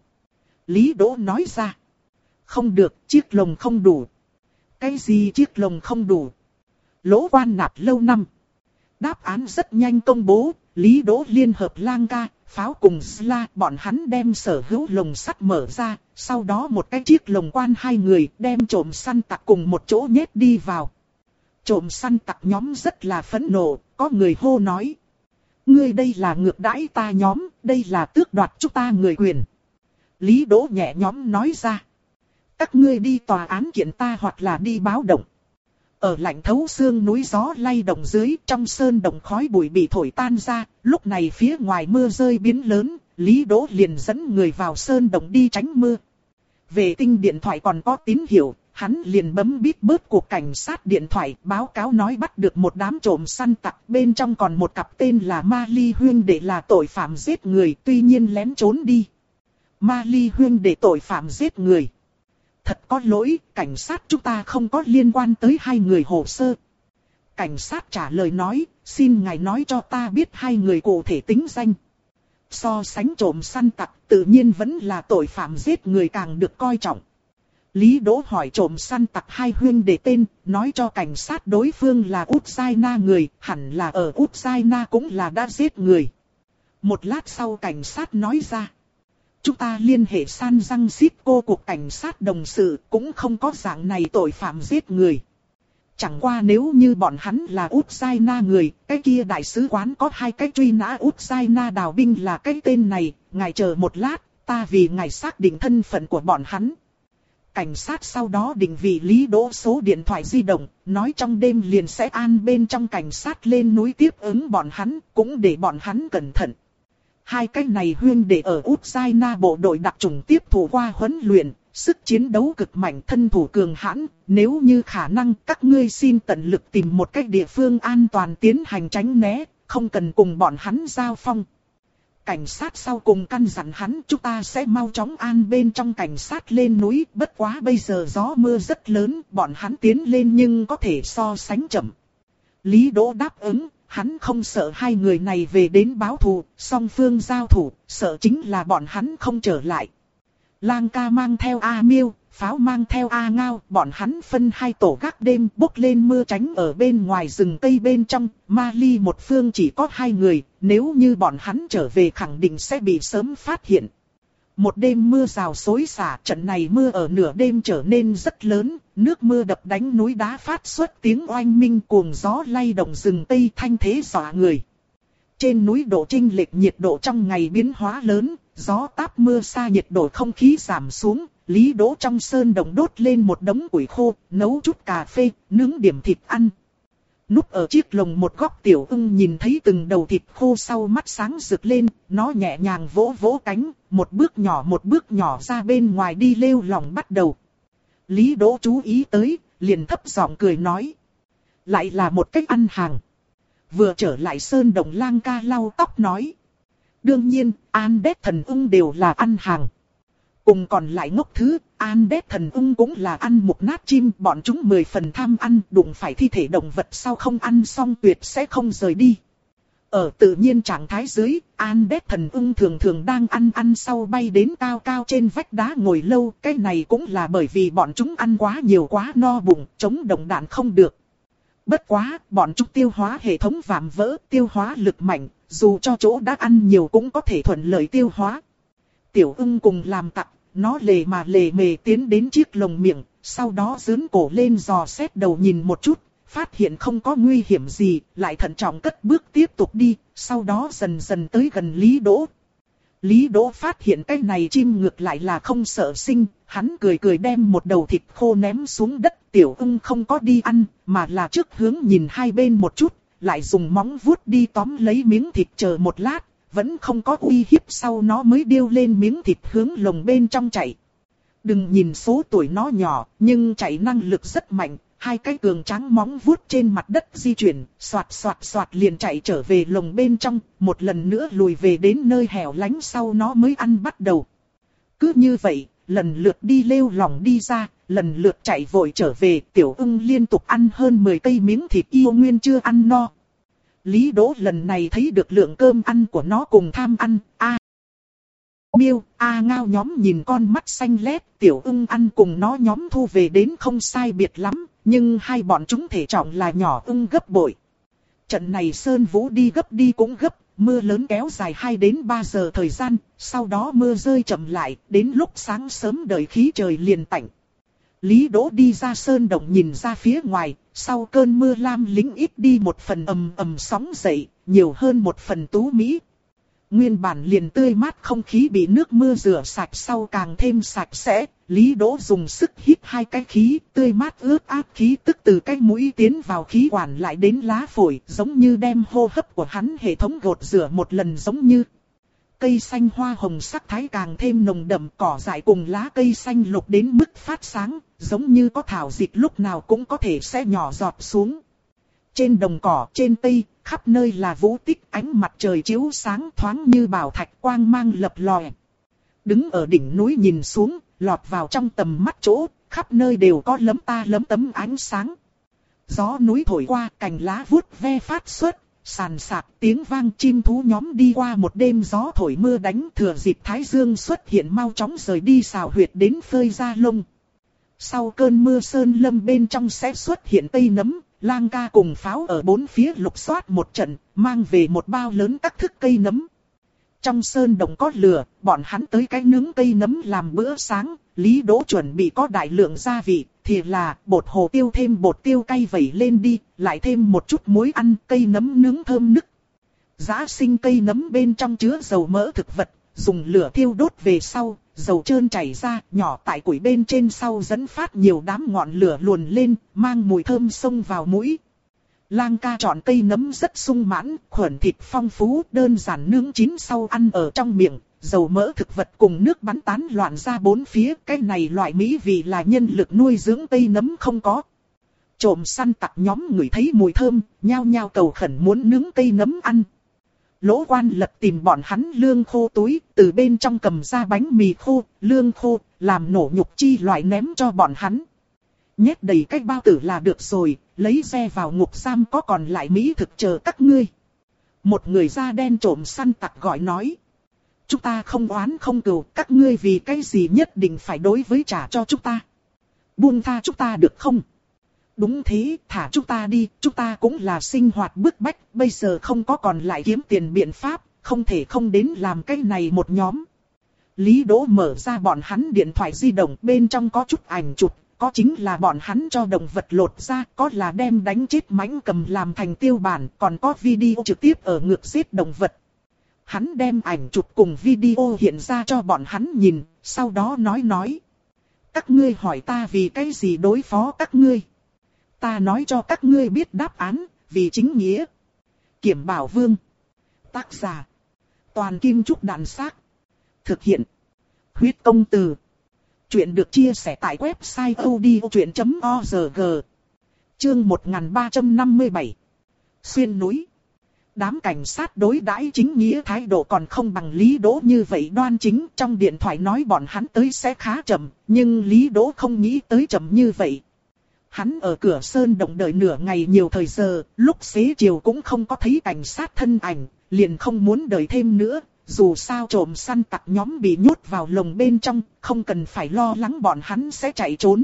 Lý Đỗ nói ra. Không được, chiếc lồng không đủ. Cái gì chiếc lồng không đủ? Lỗ Quan nạt lâu năm. Đáp án rất nhanh công bố, Lý Đỗ liên hợp Lang ca, Pháo cùng Sla, bọn hắn đem sở hữu lồng sắt mở ra, sau đó một cái chiếc lồng quan hai người đem trộm săn tặc cùng một chỗ nhét đi vào. Trộm săn tặc nhóm rất là phẫn nộ, có người hô nói. Ngươi đây là ngược đãi ta nhóm, đây là tước đoạt chúng ta người quyền. Lý Đỗ nhẹ nhõm nói ra. Các ngươi đi tòa án kiện ta hoặc là đi báo động. Ở lạnh thấu xương núi gió lay động dưới, trong sơn động khói bụi bị thổi tan ra, lúc này phía ngoài mưa rơi biến lớn, Lý Đỗ liền dẫn người vào sơn động đi tránh mưa. Vệ tinh điện thoại còn có tín hiệu, hắn liền bấm bít bớt cuộc cảnh sát điện thoại, báo cáo nói bắt được một đám trộm săn tặc, bên trong còn một cặp tên là Ma Ly huyên đệ là tội phạm giết người, tuy nhiên lén trốn đi. Ma Ly huyên đệ tội phạm giết người. Thật có lỗi, cảnh sát chúng ta không có liên quan tới hai người hồ sơ. Cảnh sát trả lời nói, xin ngài nói cho ta biết hai người cụ thể tính danh. So sánh trộm săn tặc, tự nhiên vẫn là tội phạm giết người càng được coi trọng. Lý Đỗ hỏi trộm săn tặc hai huynh đệ tên, nói cho cảnh sát đối phương là Ukraine người, hẳn là ở Ukraine cũng là đã giết người. Một lát sau cảnh sát nói ra. Chúng ta liên hệ San Francisco cuộc cảnh sát đồng sự, cũng không có dạng này tội phạm giết người. Chẳng qua nếu như bọn hắn là Ukraine người, cái kia đại sứ quán có hai cái truy nã Ukraine đào binh là cái tên này, ngài chờ một lát, ta vì ngài xác định thân phận của bọn hắn. Cảnh sát sau đó định vị Lý Đỗ số điện thoại di động, nói trong đêm liền sẽ an bên trong cảnh sát lên núi tiếp ứng bọn hắn, cũng để bọn hắn cẩn thận. Hai cái này huyên đệ ở Ukraine bộ đội đặc chủng tiếp thủ qua huấn luyện, sức chiến đấu cực mạnh, thân thủ cường hãn, nếu như khả năng các ngươi xin tận lực tìm một cách địa phương an toàn tiến hành tránh né, không cần cùng bọn hắn giao phong. Cảnh sát sau cùng căn dặn hắn chúng ta sẽ mau chóng an bên trong cảnh sát lên núi, bất quá bây giờ gió mưa rất lớn, bọn hắn tiến lên nhưng có thể so sánh chậm. Lý Đỗ đáp ứng, hắn không sợ hai người này về đến báo thù, song phương giao thủ, sợ chính là bọn hắn không trở lại. Lang ca mang theo A Miêu, Pháo mang theo A Ngao, bọn hắn phân hai tổ gác đêm bốc lên mưa tránh ở bên ngoài rừng cây bên trong, Mali một phương chỉ có hai người, nếu như bọn hắn trở về khẳng định sẽ bị sớm phát hiện. Một đêm mưa rào xối xả, trận này mưa ở nửa đêm trở nên rất lớn, nước mưa đập đánh núi đá phát xuất tiếng oanh minh, cuồng gió lay động rừng cây thanh thế dọa người. Trên núi độ chênh lệch nhiệt độ trong ngày biến hóa lớn, gió táp mưa xa, nhiệt độ không khí giảm xuống. Lý Đỗ trong sơn động đốt lên một đống củi khô, nấu chút cà phê, nướng điểm thịt ăn. Núp ở chiếc lồng một góc tiểu ưng nhìn thấy từng đầu thịt khô sau mắt sáng rực lên, nó nhẹ nhàng vỗ vỗ cánh, một bước nhỏ một bước nhỏ ra bên ngoài đi lêu lỏng bắt đầu. Lý Đỗ chú ý tới, liền thấp giọng cười nói. Lại là một cách ăn hàng. Vừa trở lại sơn động Lang ca lau tóc nói. Đương nhiên, Andes thần ưng đều là ăn hàng. Cùng còn lại ngốc thứ, Andes thần ưng cũng là ăn mục nát chim, bọn chúng mười phần tham ăn, đụng phải thi thể động vật sau không ăn xong tuyệt sẽ không rời đi. Ở tự nhiên trạng thái dưới, Andes thần ưng thường thường đang ăn ăn sau bay đến cao cao trên vách đá ngồi lâu, cái này cũng là bởi vì bọn chúng ăn quá nhiều quá no bụng, chống động đạn không được. Bất quá, bọn chúng tiêu hóa hệ thống vạm vỡ, tiêu hóa lực mạnh, dù cho chỗ đã ăn nhiều cũng có thể thuận lợi tiêu hóa. Tiểu ưng cùng làm tặc, nó lề mà lề mề tiến đến chiếc lồng miệng, sau đó giương cổ lên dò xét đầu nhìn một chút, phát hiện không có nguy hiểm gì, lại thận trọng cất bước tiếp tục đi, sau đó dần dần tới gần Lý Đỗ. Lý Đỗ phát hiện cái này chim ngược lại là không sợ sinh, hắn cười cười đem một đầu thịt khô ném xuống đất, tiểu ưng không có đi ăn, mà là trước hướng nhìn hai bên một chút, lại dùng móng vuốt đi tóm lấy miếng thịt chờ một lát. Vẫn không có uy hiếp sau nó mới điêu lên miếng thịt hướng lồng bên trong chạy. Đừng nhìn số tuổi nó nhỏ, nhưng chạy năng lực rất mạnh, hai cái cường tráng móng vuốt trên mặt đất di chuyển, xoạt xoạt xoạt liền chạy trở về lồng bên trong, một lần nữa lùi về đến nơi hẻo lánh sau nó mới ăn bắt đầu. Cứ như vậy, lần lượt đi lêu lỏng đi ra, lần lượt chạy vội trở về, tiểu ưng liên tục ăn hơn mười cây miếng thịt yêu nguyên chưa ăn no. Lý Đỗ lần này thấy được lượng cơm ăn của nó cùng tham ăn, A Miêu, A Ngao nhóm nhìn con mắt xanh lét, tiểu ưng ăn cùng nó nhóm thu về đến không sai biệt lắm, nhưng hai bọn chúng thể trọng là nhỏ ưng gấp bội. Trận này Sơn Vũ đi gấp đi cũng gấp, mưa lớn kéo dài hai đến ba giờ thời gian, sau đó mưa rơi chậm lại, đến lúc sáng sớm đợi khí trời liền tạnh. Lý Đỗ đi ra sơn động nhìn ra phía ngoài, sau cơn mưa lam lính ít đi một phần ầm ầm sóng dậy, nhiều hơn một phần tú mỹ. Nguyên bản liền tươi mát không khí bị nước mưa rửa sạch sau càng thêm sạch sẽ, Lý Đỗ dùng sức hít hai cái khí, tươi mát ướt át khí tức từ cái mũi tiến vào khí quản lại đến lá phổi, giống như đem hô hấp của hắn hệ thống gột rửa một lần giống như. Cây xanh hoa hồng sắc thái càng thêm nồng đậm, cỏ dại cùng lá cây xanh lục đến mức phát sáng, giống như có thảo dịch lúc nào cũng có thể sẽ nhỏ giọt xuống. Trên đồng cỏ, trên cây, khắp nơi là vũ tích, ánh mặt trời chiếu sáng thoáng như bảo thạch quang mang lập lòe. Đứng ở đỉnh núi nhìn xuống, lọt vào trong tầm mắt chỗ, khắp nơi đều có lấm ta lấm tấm ánh sáng. Gió núi thổi qua, cành lá vuốt ve phát xuất, sàn sạc tiếng vang chim thú nhóm đi qua một đêm gió thổi mưa đánh, thừa dịp thái dương xuất hiện mau chóng rời đi xào huyệt đến phơi da lông. Sau cơn mưa sơn lâm bên trong sẽ xuất hiện tây nấm, Lang ca cùng Pháo ở bốn phía lục soát một trận, mang về một bao lớn các thức cây nấm. Trong sơn động có lửa, bọn hắn tới cái nướng cây nấm làm bữa sáng. Lý Đỗ chuẩn bị có đại lượng gia vị, thì là bột hồ tiêu thêm bột tiêu cay vẩy lên đi, lại thêm một chút muối ăn, cây nấm nướng thơm nức. Giã sinh cây nấm bên trong chứa dầu mỡ thực vật, dùng lửa thiêu đốt về sau, dầu trơn chảy ra, nhỏ tại củi bên trên sau dẫn phát nhiều đám ngọn lửa luồn lên, mang mùi thơm xông vào mũi. Lang ca chọn cây nấm rất sung mãn, khuẩn thịt phong phú, đơn giản nướng chín sau ăn ở trong miệng. Dầu mỡ thực vật cùng nước bắn tán loạn ra bốn phía, cái này loại mỹ vị là nhân lực nuôi dưỡng cây nấm không có. Trộm săn tặc nhóm ngửi thấy mùi thơm, nhao nhao cầu khẩn muốn nướng cây nấm ăn. Lỗ Quan Lật tìm bọn hắn lương khô túi, từ bên trong cầm ra bánh mì khô, lương khô, làm nổ nhục chi loại ném cho bọn hắn. Nhét đầy cái bao tử là được rồi, lấy xe vào ngục giam có còn lại mỹ thực chờ các ngươi. Một người da đen trộm săn tặc gọi nói. Chúng ta không oán không cừu, các ngươi vì cái gì nhất định phải đối với trả cho chúng ta. Buông tha chúng ta được không? Đúng thế, thả chúng ta đi, chúng ta cũng là sinh hoạt bức bách, bây giờ không có còn lại kiếm tiền biện pháp, không thể không đến làm cái này một nhóm. Lý Đỗ mở ra bọn hắn điện thoại di động, bên trong có chút ảnh chụp, có chính là bọn hắn cho động vật lột ra, có là đem đánh chết mãnh cầm làm thành tiêu bản, còn có video trực tiếp ở ngược giết động vật. Hắn đem ảnh chụp cùng video hiện ra cho bọn hắn nhìn, sau đó nói nói. Các ngươi hỏi ta vì cái gì đối phó các ngươi. Ta nói cho các ngươi biết đáp án, vì chính nghĩa. Kiểm Bảo Vương. Tác giả. Toàn Kim Trúc Đàn Xác. Thực hiện. Huyết Công Từ. Chuyện được chia sẻ tại website odchuyện chấm org. Chương một nghìn ba trăm năm mươi bảy. Xuyên núi. Đám cảnh sát đối đãi chính nghĩa thái độ còn không bằng Lý Đỗ như vậy đoan chính. Trong điện thoại nói bọn hắn tới sẽ khá chậm, nhưng Lý Đỗ không nghĩ tới chậm như vậy. Hắn ở cửa sơn động đợi nửa ngày nhiều thời giờ, lúc xế chiều cũng không có thấy cảnh sát thân ảnh, liền không muốn đợi thêm nữa. Dù sao trộm săn tặc nhóm bị nhốt vào lồng bên trong, không cần phải lo lắng bọn hắn sẽ chạy trốn.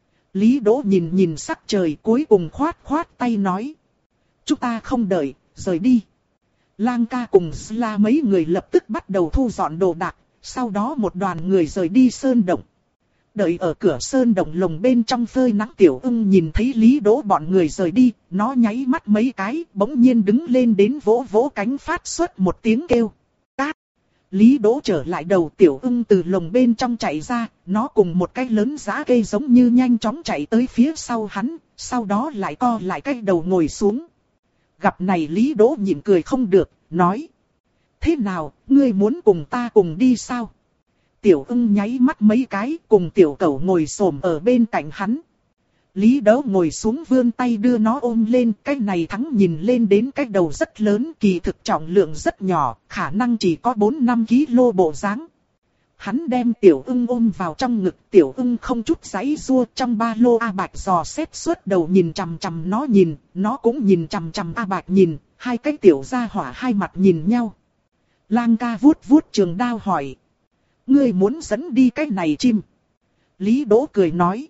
Lý Đỗ nhìn nhìn sắc trời cuối cùng khoát khoát tay nói. Chúng ta không đợi, rời đi. Lang ca cùng Sla mấy người lập tức bắt đầu thu dọn đồ đạc, sau đó một đoàn người rời đi sơn động. Đợi ở cửa sơn động lồng bên trong phơi nắng Tiểu Ưng nhìn thấy Lý Đỗ bọn người rời đi, nó nháy mắt mấy cái, bỗng nhiên đứng lên đến vỗ vỗ cánh phát xuất một tiếng kêu. Cát! Lý Đỗ trở lại đầu Tiểu Ưng từ lồng bên trong chạy ra, nó cùng một cái lớn giá cây giống như nhanh chóng chạy tới phía sau hắn, sau đó lại co lại cái đầu ngồi xuống. Gặp này Lý Đỗ nhịn cười không được, nói. Thế nào, ngươi muốn cùng ta cùng đi sao? Tiểu Ưng nháy mắt mấy cái, cùng tiểu cẩu ngồi xổm ở bên cạnh hắn. Lý Đỗ ngồi xuống vươn tay đưa nó ôm lên, cái này thắng nhìn lên đến cái đầu rất lớn, kỳ thực trọng lượng rất nhỏ, khả năng chỉ có bốn năm ki lô gam bộ dáng. Hắn đem Tiểu Ưng ôm vào trong ngực, Tiểu Ưng không chút giãy giụa, trong ba lô A Bạch dò xét suốt đầu nhìn chằm chằm nó nhìn, nó cũng nhìn chằm chằm A Bạch nhìn, hai cái tiểu gia hỏa hai mặt nhìn nhau. Lang ca vuốt vuốt trường đao hỏi. Ngươi muốn dẫn đi cái này chim? Lý Đỗ cười nói.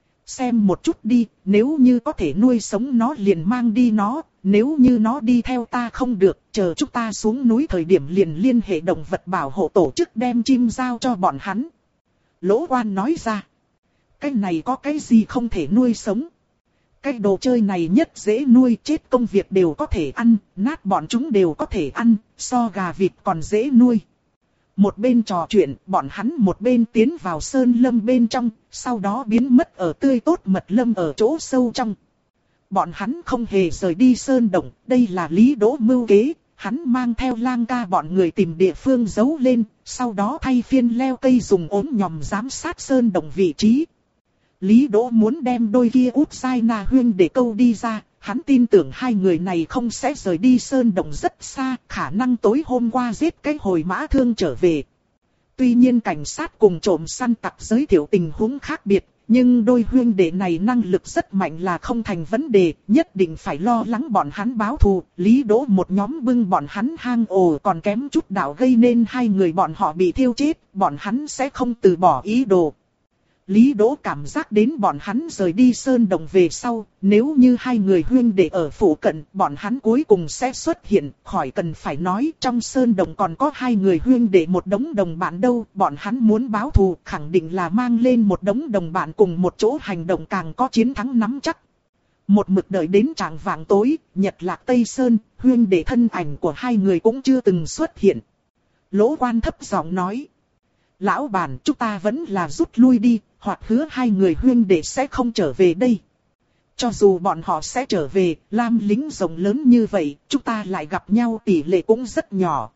Xem một chút đi, nếu như có thể nuôi sống nó liền mang đi nó, nếu như nó đi theo ta không được, chờ chúng ta xuống núi thời điểm liền liên hệ động vật bảo hộ tổ chức đem chim giao cho bọn hắn. Lỗ Quan nói ra. Cái này có cái gì không thể nuôi sống? Cái đồ chơi này nhất dễ nuôi, chết công việc đều có thể ăn, nát bọn chúng đều có thể ăn, so gà vịt còn dễ nuôi. Một bên trò chuyện, bọn hắn một bên tiến vào sơn lâm bên trong, sau đó biến mất ở tươi tốt mật lâm ở chỗ sâu trong. Bọn hắn không hề rời đi sơn động, đây là Lý Đỗ mưu kế, hắn mang theo Lang ca bọn người tìm địa phương giấu lên, sau đó thay phiên leo cây dùng ốm nhòm giám sát sơn động vị trí. Lý Đỗ muốn đem đôi kia út sai na huyên để câu đi ra, hắn tin tưởng hai người này không sẽ rời đi sơn động rất xa, khả năng tối hôm qua giết cái hồi mã thương trở về. Tuy nhiên cảnh sát cùng trộm săn tặc giới thiệu tình huống khác biệt, Nhưng đôi huynh đệ này năng lực rất mạnh là không thành vấn đề, nhất định phải lo lắng bọn hắn báo thù. Lý Đỗ một nhóm bưng bọn hắn hang ổ còn kém chút đạo gây nên hai người bọn họ bị thiêu chết, bọn hắn sẽ không từ bỏ ý đồ. Lý Đỗ cảm giác đến bọn hắn rời đi sơn động về sau, nếu như hai người huynh đệ ở phụ cận, bọn hắn cuối cùng sẽ xuất hiện, khỏi cần phải nói trong sơn động còn có hai người huynh đệ một đống đồng bạn đâu, bọn hắn muốn báo thù khẳng định là mang lên một đống đồng bạn cùng một chỗ hành động càng có chiến thắng nắm chắc. Một mực đợi đến trạng vạng tối, nhật lạc Tây Sơn, huynh đệ thân ảnh của hai người cũng chưa từng xuất hiện. Lỗ Quan thấp giọng nói: Lão bản, chúng ta vẫn là rút lui đi, hoặc hứa hai người huynh đệ sẽ không trở về đây. Cho dù bọn họ sẽ trở về, Lam Lĩnh rộng lớn như vậy, chúng ta lại gặp nhau tỷ lệ cũng rất nhỏ.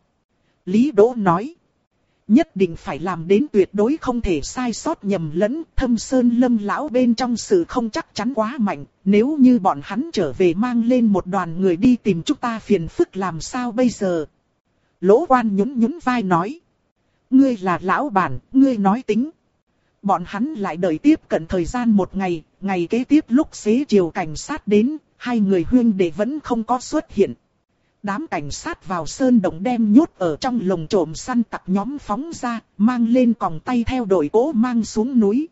Lý Đỗ nói: Nhất định phải làm đến tuyệt đối không thể sai sót nhầm lẫn, Thâm Sơn Lâm lão bên trong sự không chắc chắn quá mạnh, nếu như bọn hắn trở về mang lên một đoàn người đi tìm chúng ta phiền phức làm sao bây giờ. Lỗ Quan nhún nhún vai nói: Ngươi là lão bản, ngươi nói tính. Bọn hắn lại đợi tiếp cận thời gian một ngày, ngày kế tiếp lúc xế chiều cảnh sát đến, hai người huynh đệ vẫn không có xuất hiện. Đám cảnh sát vào sơn động đem nhốt ở trong lồng trộm săn tặc nhóm phóng ra, mang lên còng tay theo đội cỗ mang xuống núi.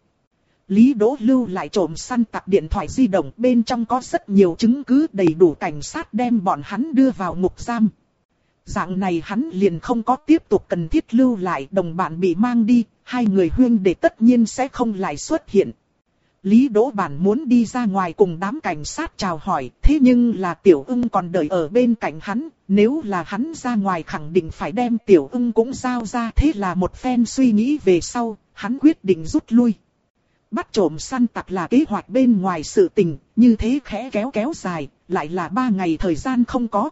Lý Đỗ lưu lại trộm săn tặc điện thoại di động, bên trong có rất nhiều chứng cứ đầy đủ, cảnh sát đem bọn hắn đưa vào ngục giam. Dạng này hắn liền không có tiếp tục cần thiết lưu lại, đồng bạn bị mang đi, hai người huynh đệ tất nhiên sẽ không lại xuất hiện. Lý Đỗ bản muốn đi ra ngoài cùng đám cảnh sát chào hỏi, thế nhưng là Tiểu Ưng còn đợi ở bên cạnh hắn, nếu là hắn ra ngoài khẳng định phải đem Tiểu Ưng cũng giao ra, thế là một phen suy nghĩ về sau, hắn quyết định rút lui. Bắt trộm săn tặc là kế hoạch bên ngoài sự tình, như thế khẽ kéo kéo dài, lại là ba ngày thời gian không có.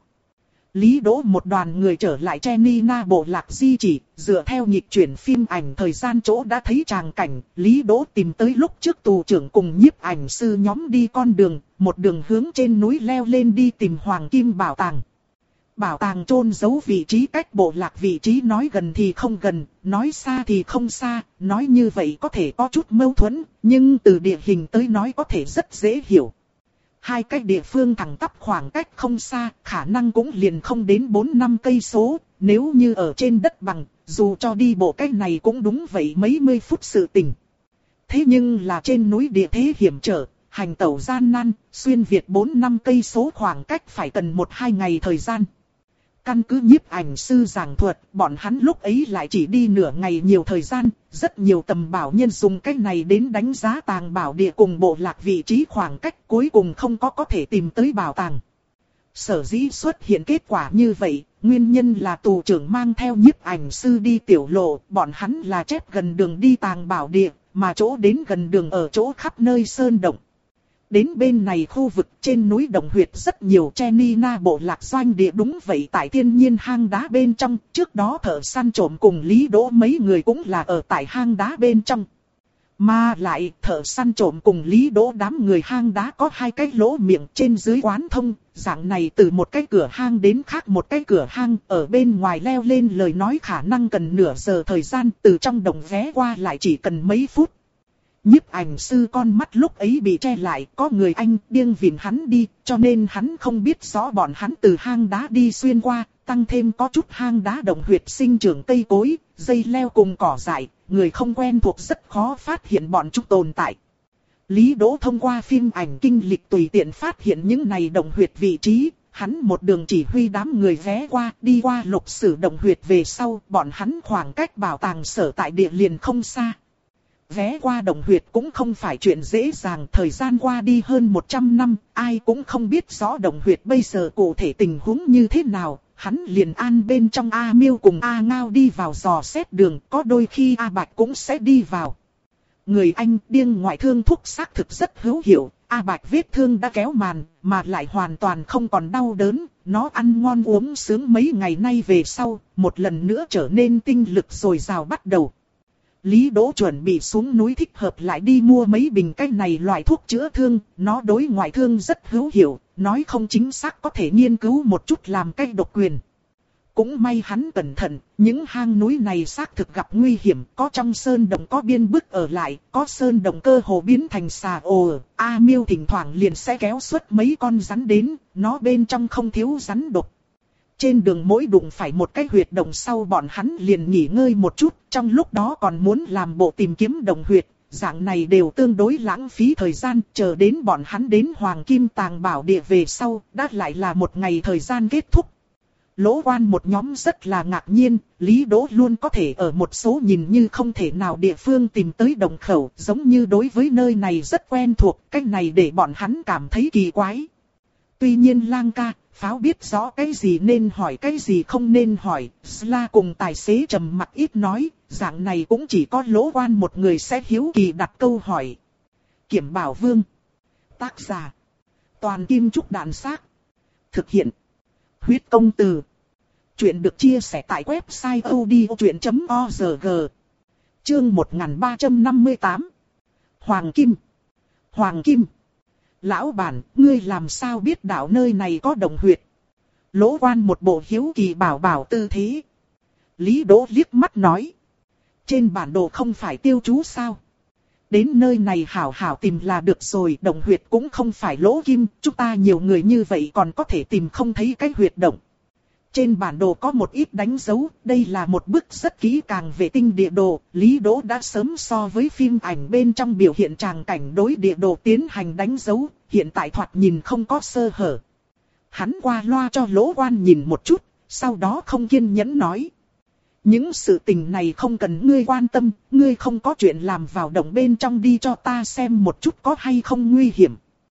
Lý Đỗ một đoàn người trở lại Chenina bộ lạc di chỉ, dựa theo nhịp chuyển phim ảnh thời gian chỗ đã thấy tràng cảnh, Lý Đỗ tìm tới lúc trước tù trưởng cùng nhiếp ảnh sư nhóm đi con đường, một đường hướng trên núi leo lên đi tìm Hoàng Kim Bảo Tàng. Bảo tàng chôn giấu vị trí cách bộ lạc vị trí nói gần thì không gần, nói xa thì không xa, nói như vậy có thể có chút mâu thuẫn, nhưng từ địa hình tới nói có thể rất dễ hiểu. Hai cái địa phương thẳng tắp khoảng cách không xa, khả năng cũng liền không đến bốn năm cây số, nếu như ở trên đất bằng, dù cho đi bộ cách này cũng đúng vậy mấy mươi phút sự tình. Thế nhưng là trên núi địa thế hiểm trở, hành tẩu gian nan, xuyên việt bốn năm cây số khoảng cách phải cần một hai ngày thời gian. Căn cứ nhiếp ảnh sư giảng thuật, bọn hắn lúc ấy lại chỉ đi nửa ngày nhiều thời gian, rất nhiều tầm bảo nhân dùng cách này đến đánh giá tàng bảo địa cùng bộ lạc vị trí khoảng cách, cuối cùng không có có thể tìm tới bảo tàng. Sở dĩ xuất hiện kết quả như vậy, nguyên nhân là tù trưởng mang theo nhiếp ảnh sư đi tiểu lộ, bọn hắn là chép gần đường đi tàng bảo địa, mà chỗ đến gần đường ở chỗ khắp nơi sơn động. Đến bên này khu vực trên núi Đồng Huyệt rất nhiều, Chenina bộ lạc doanh địa đúng vậy tại thiên nhiên hang đá bên trong, trước đó thợ săn trộm cùng Lý Đỗ mấy người cũng là ở tại hang đá bên trong. Mà lại thợ săn trộm cùng Lý Đỗ đám người hang đá có hai cái lỗ miệng trên dưới quán thông, dạng này từ một cái cửa hang đến khác một cái cửa hang, ở bên ngoài leo lên lời nói khả năng cần nửa giờ thời gian, từ trong đồng vé qua lại chỉ cần mấy phút. Nhiếp ảnh sư con mắt lúc ấy bị che lại, có người anh điên vịn hắn đi, cho nên hắn không biết rõ bọn hắn từ hang đá đi xuyên qua, tăng thêm có chút hang đá Đồng Huyệt sinh trưởng cây cối, dây leo cùng cỏ dại, người không quen thuộc rất khó phát hiện bọn chúng tồn tại. Lý Đỗ thông qua phim ảnh kinh lịch tùy tiện phát hiện những này Đồng Huyệt vị trí, hắn một đường chỉ huy đám người ghé qua, đi qua lục sử Đồng Huyệt về sau, bọn hắn khoảng cách bảo tàng sở tại địa liền không xa. Ghé qua Đồng Huyệt cũng không phải chuyện dễ dàng, thời gian qua đi hơn một trăm năm, ai cũng không biết rõ Đồng Huyệt bây giờ cụ thể tình huống như thế nào, hắn liền an bên trong A Miêu cùng A Ngao đi vào dò xét đường, có đôi khi A Bạch cũng sẽ đi vào. Người anh điên ngoại thương thuốc xác thực rất hữu hiệu, A Bạch vết thương đã kéo màn, mà lại hoàn toàn không còn đau đớn, nó ăn ngon uống sướng mấy ngày nay về sau, một lần nữa trở nên tinh lực dồi dào bắt đầu. Lý Đỗ chuẩn bị xuống núi thích hợp lại đi mua mấy bình cái này loại thuốc chữa thương, nó đối ngoại thương rất hữu hiệu, nói không chính xác có thể nghiên cứu một chút làm cái độc quyền. cũng may hắn cẩn thận, những hang núi này xác thực gặp nguy hiểm, có trong sơn động có biên bức ở lại, có sơn động cơ hồ biến thành xà ồ. A Miêu thỉnh thoảng liền sẽ kéo xuất mấy con rắn đến, nó bên trong không thiếu rắn độc. Trên đường mỗi đụng phải một cái huyệt động sau bọn hắn liền nghỉ ngơi một chút, trong lúc đó còn muốn làm bộ tìm kiếm động huyệt. Dạng này đều tương đối lãng phí thời gian, chờ đến bọn hắn đến Hoàng Kim Tàng Bảo Địa về sau, đã lại là một ngày thời gian kết thúc. Lỗ Quan một nhóm rất là ngạc nhiên, Lý Đỗ luôn có thể ở một số nhìn như không thể nào địa phương tìm tới động khẩu, giống như đối với nơi này rất quen thuộc, cách này để bọn hắn cảm thấy kỳ quái. Tuy nhiên Lang ca, Pháo biết rõ cái gì nên hỏi cái gì không nên hỏi, Sla cùng tài xế trầm mặc ít nói, dạng này cũng chỉ có Lỗ Quan một người sẽ hiếu kỳ đặt câu hỏi. Kiểm Bảo Vương. Tác giả. Toàn Kim Trúc Đạn Xác. Thực hiện. Huyết Công Từ. Chuyện được chia sẻ tại website odchuyện chấm org. Chương một nghìn ba trăm năm mươi tám. Hoàng Kim. Hoàng Kim. Lão bản, ngươi làm sao biết đảo nơi này có động huyệt? Lỗ Quan một bộ hiếu kỳ bảo bảo tư thế. Lý Đỗ liếc mắt nói. Trên bản đồ không phải tiêu chú sao? Đến nơi này hảo hảo tìm là được rồi, động huyệt cũng không phải lỗ kim, chúng ta nhiều người như vậy còn có thể tìm không thấy cái huyệt động. Trên bản đồ có một ít đánh dấu, đây là một bức rất kỹ càng vệ tinh địa đồ, Lý Đỗ đã sớm so với phim ảnh bên trong biểu hiện tràng cảnh đối địa đồ tiến hành đánh dấu, hiện tại thoạt nhìn không có sơ hở. Hắn qua loa cho Lỗ Quan nhìn một chút, sau đó không kiên nhẫn nói. Những sự tình này không cần ngươi quan tâm, ngươi không có chuyện làm vào động bên trong đi cho ta xem một chút có hay không nguy hiểm.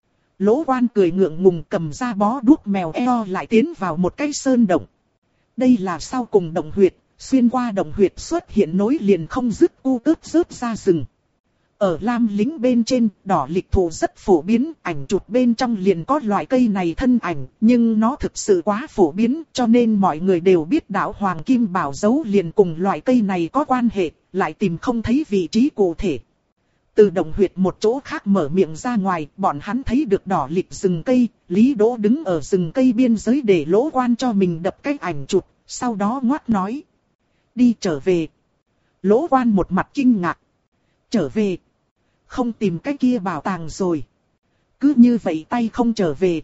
Lỗ Quan cười ngượng ngùng cầm ra bó đuốc mèo eo lại tiến vào một cái sơn động. Đây là sau cùng động huyệt, xuyên qua động huyệt xuất hiện nối liền không dứt u tớt rớt ra rừng. Ở Lam Lĩnh bên trên, đỏ lịch thụ rất phổ biến, ảnh chụp bên trong liền có loại cây này thân ảnh, nhưng nó thực sự quá phổ biến, cho nên mọi người đều biết đảo Hoàng Kim Bảo dấu liền cùng loại cây này có quan hệ, lại tìm không thấy vị trí cụ thể. Từ động huyệt một chỗ khác mở miệng ra ngoài, bọn hắn thấy được đỏ lịch rừng cây, Lý Đỗ đứng ở rừng cây biên giới để Lỗ Quan cho mình đập cái ảnh chụp, sau đó ngoắt nói. Đi trở về. Lỗ Quan một mặt kinh ngạc. Trở về. Không tìm cái kia bảo tàng rồi. Cứ như vậy tay không trở về.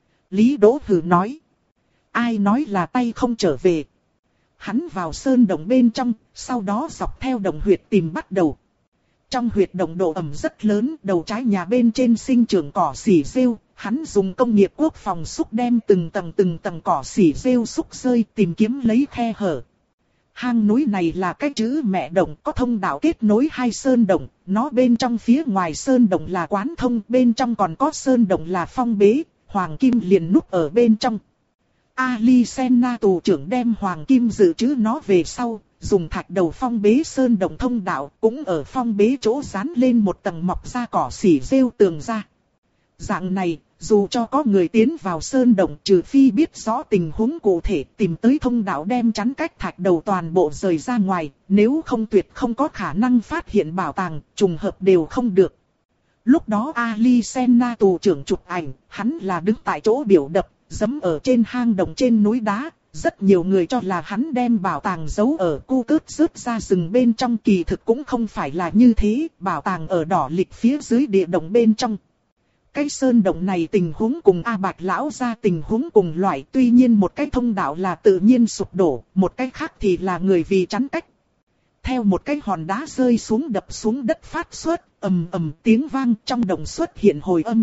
Lý Đỗ hừ nói. Ai nói là tay không trở về. Hắn vào sơn động bên trong, sau đó dọc theo động huyệt tìm bắt đầu. Trong huyệt động độ ẩm rất lớn, đầu trái nhà bên trên sinh trưởng cỏ xỉ rêu, hắn dùng công nghiệp quốc phòng xúc đem từng tầng từng tầng cỏ xỉ rêu xúc rơi tìm kiếm lấy khe hở. Hang núi này là cái chữ mẹ động có thông đạo kết nối hai sơn động, nó bên trong phía ngoài sơn động là quán thông, bên trong còn có sơn động là phong bế, Hoàng Kim liền núp ở bên trong. Ali Senna tù trưởng đem Hoàng Kim dự trữ nó về sau, dùng thạch đầu phong bế sơn động thông đạo, cũng ở phong bế chỗ dán lên một tầng mọc ra cỏ xỉ rêu tường ra. Dạng này, dù cho có người tiến vào sơn động trừ phi biết rõ tình huống cụ thể tìm tới thông đạo đem chắn cách thạch đầu toàn bộ rời ra ngoài, nếu không tuyệt không có khả năng phát hiện bảo tàng, trùng hợp đều không được. Lúc đó Ali Senna tù trưởng chụp ảnh, hắn là đứng tại chỗ biểu đập, giẫm ở trên hang động trên núi đá. Rất nhiều người cho là hắn đem bảo tàng giấu ở cu cớt rớt ra rừng bên trong, kỳ thực cũng không phải là như thế, bảo tàng ở đỏ lịch phía dưới địa động bên trong. Cái sơn động này tình huống cùng A Bạch lão ra tình huống cùng loại, tuy nhiên một cái thông đạo là tự nhiên sụp đổ, một cái khác thì là người vì chắn cách. Theo một cái hòn đá rơi xuống đập xuống đất phát xuất, ầm ầm tiếng vang trong động xuất hiện hồi âm.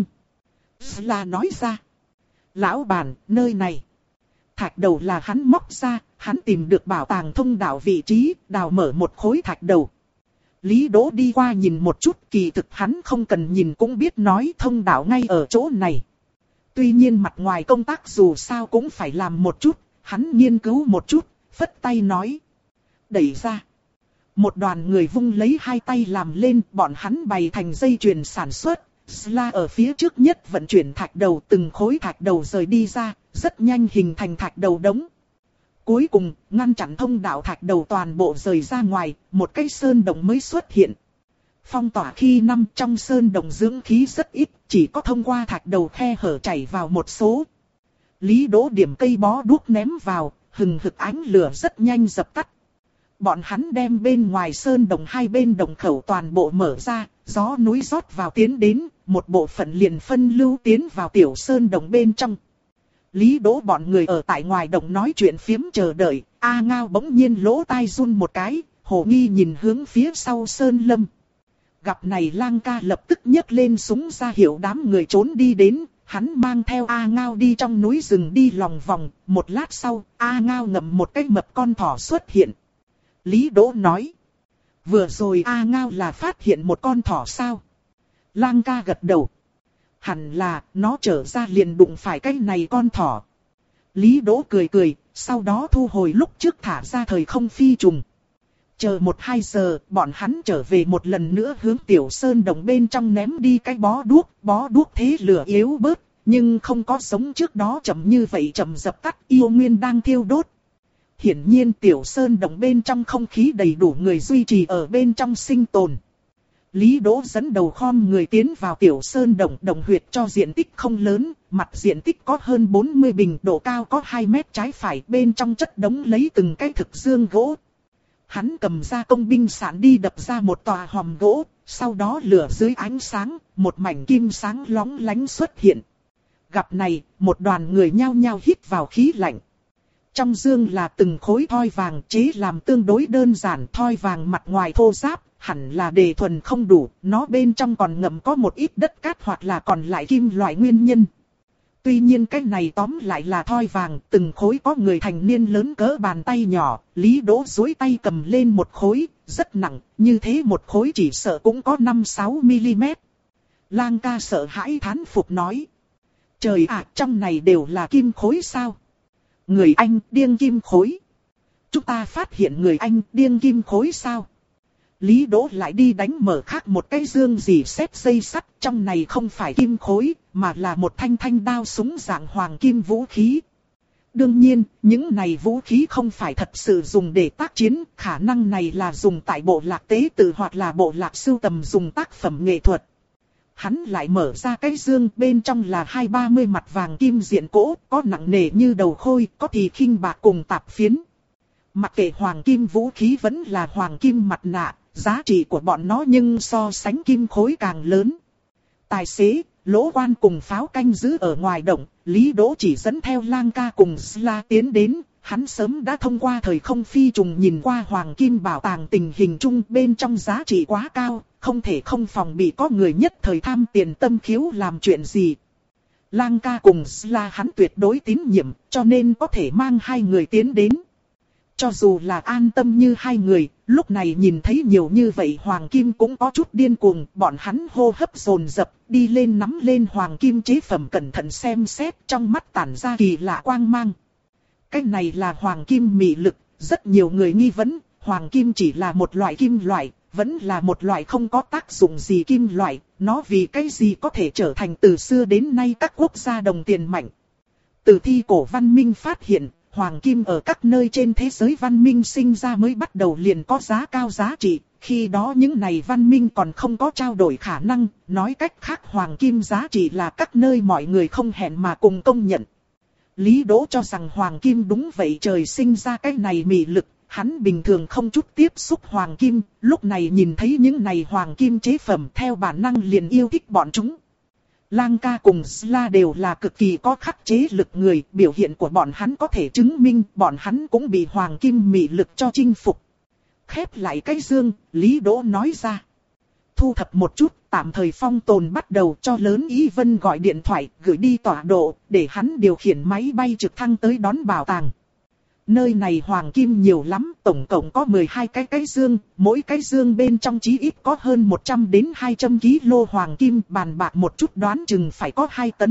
Là nói ra, lão bản, nơi này. Thạch đầu là hắn móc ra, hắn tìm được bảo tàng thông đạo vị trí, đào mở một khối thạch đầu. Lý Đỗ đi qua nhìn một chút, kỳ thực hắn không cần nhìn cũng biết nói thông đạo ngay ở chỗ này. Tuy nhiên mặt ngoài công tác dù sao cũng phải làm một chút, hắn nghiên cứu một chút, phất tay nói. Đẩy ra. Một đoàn người vung lấy hai tay làm lên, bọn hắn bày thành dây chuyền sản xuất. Sla ở phía trước nhất vận chuyển thạch đầu, từng khối thạch đầu rời đi ra, rất nhanh hình thành thạch đầu đống. Cuối cùng, ngăn chặn thông đạo thạch đầu toàn bộ rời ra ngoài, một cái sơn động mới xuất hiện. Phong tỏa khi năm trong sơn động dưỡng khí rất ít, chỉ có thông qua thạch đầu khe hở chảy vào một số. Lý Đỗ điểm cây bó đuốc ném vào, hừng hực ánh lửa rất nhanh dập tắt. Bọn hắn đem bên ngoài sơn đồng hai bên đồng khẩu toàn bộ mở ra, gió núi rót vào tiến đến, một bộ phận liền phân lưu tiến vào tiểu sơn đồng bên trong. Lý Đỗ bọn người ở tại ngoài đồng nói chuyện phiếm chờ đợi, A Ngao bỗng nhiên lỗ tai run một cái, hồ nghi nhìn hướng phía sau sơn lâm. Gặp này Lang ca lập tức nhấc lên súng ra hiệu đám người trốn đi đến, hắn mang theo A Ngao đi trong núi rừng đi lòng vòng, một lát sau, A Ngao ngậm một cái mập con thỏ xuất hiện. Lý Đỗ nói, vừa rồi A Ngao là phát hiện một con thỏ sao? Lang ca gật đầu. Hẳn là, nó trở ra liền đụng phải cái này con thỏ. Lý Đỗ cười cười, sau đó thu hồi lúc trước thả ra thời không phi trùng. Chờ một hai giờ, bọn hắn trở về một lần nữa hướng tiểu sơn đồng bên trong ném đi cái bó đuốc. Bó đuốc thế lửa yếu bớt, nhưng không có giống trước đó chậm như vậy chậm dập tắt, yêu nguyên đang thiêu đốt. Hiển nhiên tiểu sơn đồng bên trong không khí đầy đủ người duy trì ở bên trong sinh tồn. Lý Đỗ dẫn đầu khom người tiến vào tiểu sơn đồng, đồng huyệt cho diện tích không lớn, mặt diện tích có hơn bốn mươi bình, độ cao có hai mét trái phải, bên trong chất đống lấy từng cái thực dương gỗ. Hắn cầm ra công binh sạn đi đập ra một tòa hòm gỗ, sau đó lửa dưới ánh sáng, một mảnh kim sáng lóng lánh xuất hiện. Gặp này, một đoàn người nhao nhao hít vào khí lạnh. Trong dương là từng khối thoi vàng chế làm tương đối đơn giản, thoi vàng mặt ngoài thô ráp, hẳn là đề thuần không đủ, nó bên trong còn ngậm có một ít đất cát hoặc là còn lại kim loại nguyên nhân. Tuy nhiên cái này tóm lại là thoi vàng, từng khối có người thành niên lớn cỡ bàn tay nhỏ, Lý Đỗ duỗi tay cầm lên một khối, rất nặng, như thế một khối chỉ sợ cũng có năm sáu mi-li-mét. Lang ca sợ hãi thán phục nói. Trời ạ, trong này đều là kim khối sao? Người Anh điên kim khối. Chúng ta phát hiện người Anh điên kim khối sao? Lý Đỗ lại đi đánh mở khác một cái dương dì xét dây sắt, trong này không phải kim khối, mà là một thanh thanh đao súng dạng hoàng kim vũ khí. Đương nhiên, những này vũ khí không phải thật sự dùng để tác chiến, khả năng này là dùng tại bộ lạc tế tự hoặc là bộ lạc sưu tầm dùng tác phẩm nghệ thuật. Hắn lại mở ra cái dương, bên trong là hai ba mươi mặt vàng kim diện cỗ, có nặng nề như đầu khôi, có thì khinh bạc cùng tạp phiến. Mặc kệ hoàng kim vũ khí vẫn là hoàng kim mặt nạ, giá trị của bọn nó nhưng so sánh kim khối càng lớn. Tài xế, Lỗ Quan cùng pháo canh giữ ở ngoài động, Lý Đỗ chỉ dẫn theo Lang ca cùng Sla tiến đến. Hắn sớm đã thông qua thời không phi trùng nhìn qua hoàng kim bảo tàng tình hình chung, bên trong giá trị quá cao, không thể không phòng bị có người nhất thời tham tiền tâm khiếu làm chuyện gì. Lang ca cùng Sla hắn tuyệt đối tín nhiệm, cho nên có thể mang hai người tiến đến. Cho dù là an tâm như hai người, lúc này nhìn thấy nhiều như vậy hoàng kim cũng có chút điên cuồng, bọn hắn hô hấp dồn dập, đi lên nắm lên hoàng kim chế phẩm cẩn thận xem xét, trong mắt tản ra kỳ lạ quang mang. Cái này là hoàng kim mị lực, rất nhiều người nghi vấn, hoàng kim chỉ là một loại kim loại, vẫn là một loại không có tác dụng gì kim loại, nó vì cái gì có thể trở thành từ xưa đến nay các quốc gia đồng tiền mạnh. Từ thi cổ văn minh phát hiện, hoàng kim ở các nơi trên thế giới văn minh sinh ra mới bắt đầu liền có giá cao giá trị, khi đó những này văn minh còn không có trao đổi khả năng, nói cách khác hoàng kim giá trị là các nơi mọi người không hẹn mà cùng công nhận. Lý Đỗ cho rằng hoàng kim đúng vậy trời sinh ra cái này mị lực, hắn bình thường không chút tiếp xúc hoàng kim, lúc này nhìn thấy những này hoàng kim chế phẩm theo bản năng liền yêu thích bọn chúng. Lang ca cùng Sla đều là cực kỳ có khắc chế lực người, biểu hiện của bọn hắn có thể chứng minh bọn hắn cũng bị hoàng kim mị lực cho chinh phục. Khép lại cái dương, Lý Đỗ nói ra. Thu thập một chút, tạm thời phong tồn bắt đầu, cho lớn Ý Vân gọi điện thoại, gửi đi tọa độ, để hắn điều khiển máy bay trực thăng tới đón bảo tàng. Nơi này hoàng kim nhiều lắm, tổng cộng có mười hai cái cái dương, mỗi cái dương bên trong chí ít có hơn một trăm đến hai trăm ki lô hoàng kim, bàn bạc một chút đoán chừng phải có hai tấn.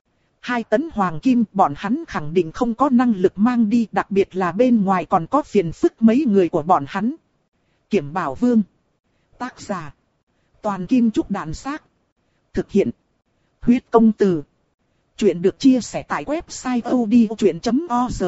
hai tấn hoàng kim bọn hắn khẳng định không có năng lực mang đi, đặc biệt là bên ngoài còn có phiền phức mấy người của bọn hắn. Kiểm Bảo Vương. Tác giả. Toàn Kim Trúc Đạn Xác. Thực hiện. Huyết Công Từ. Chuyện được chia sẻ tại website o d o chuyện chấm org.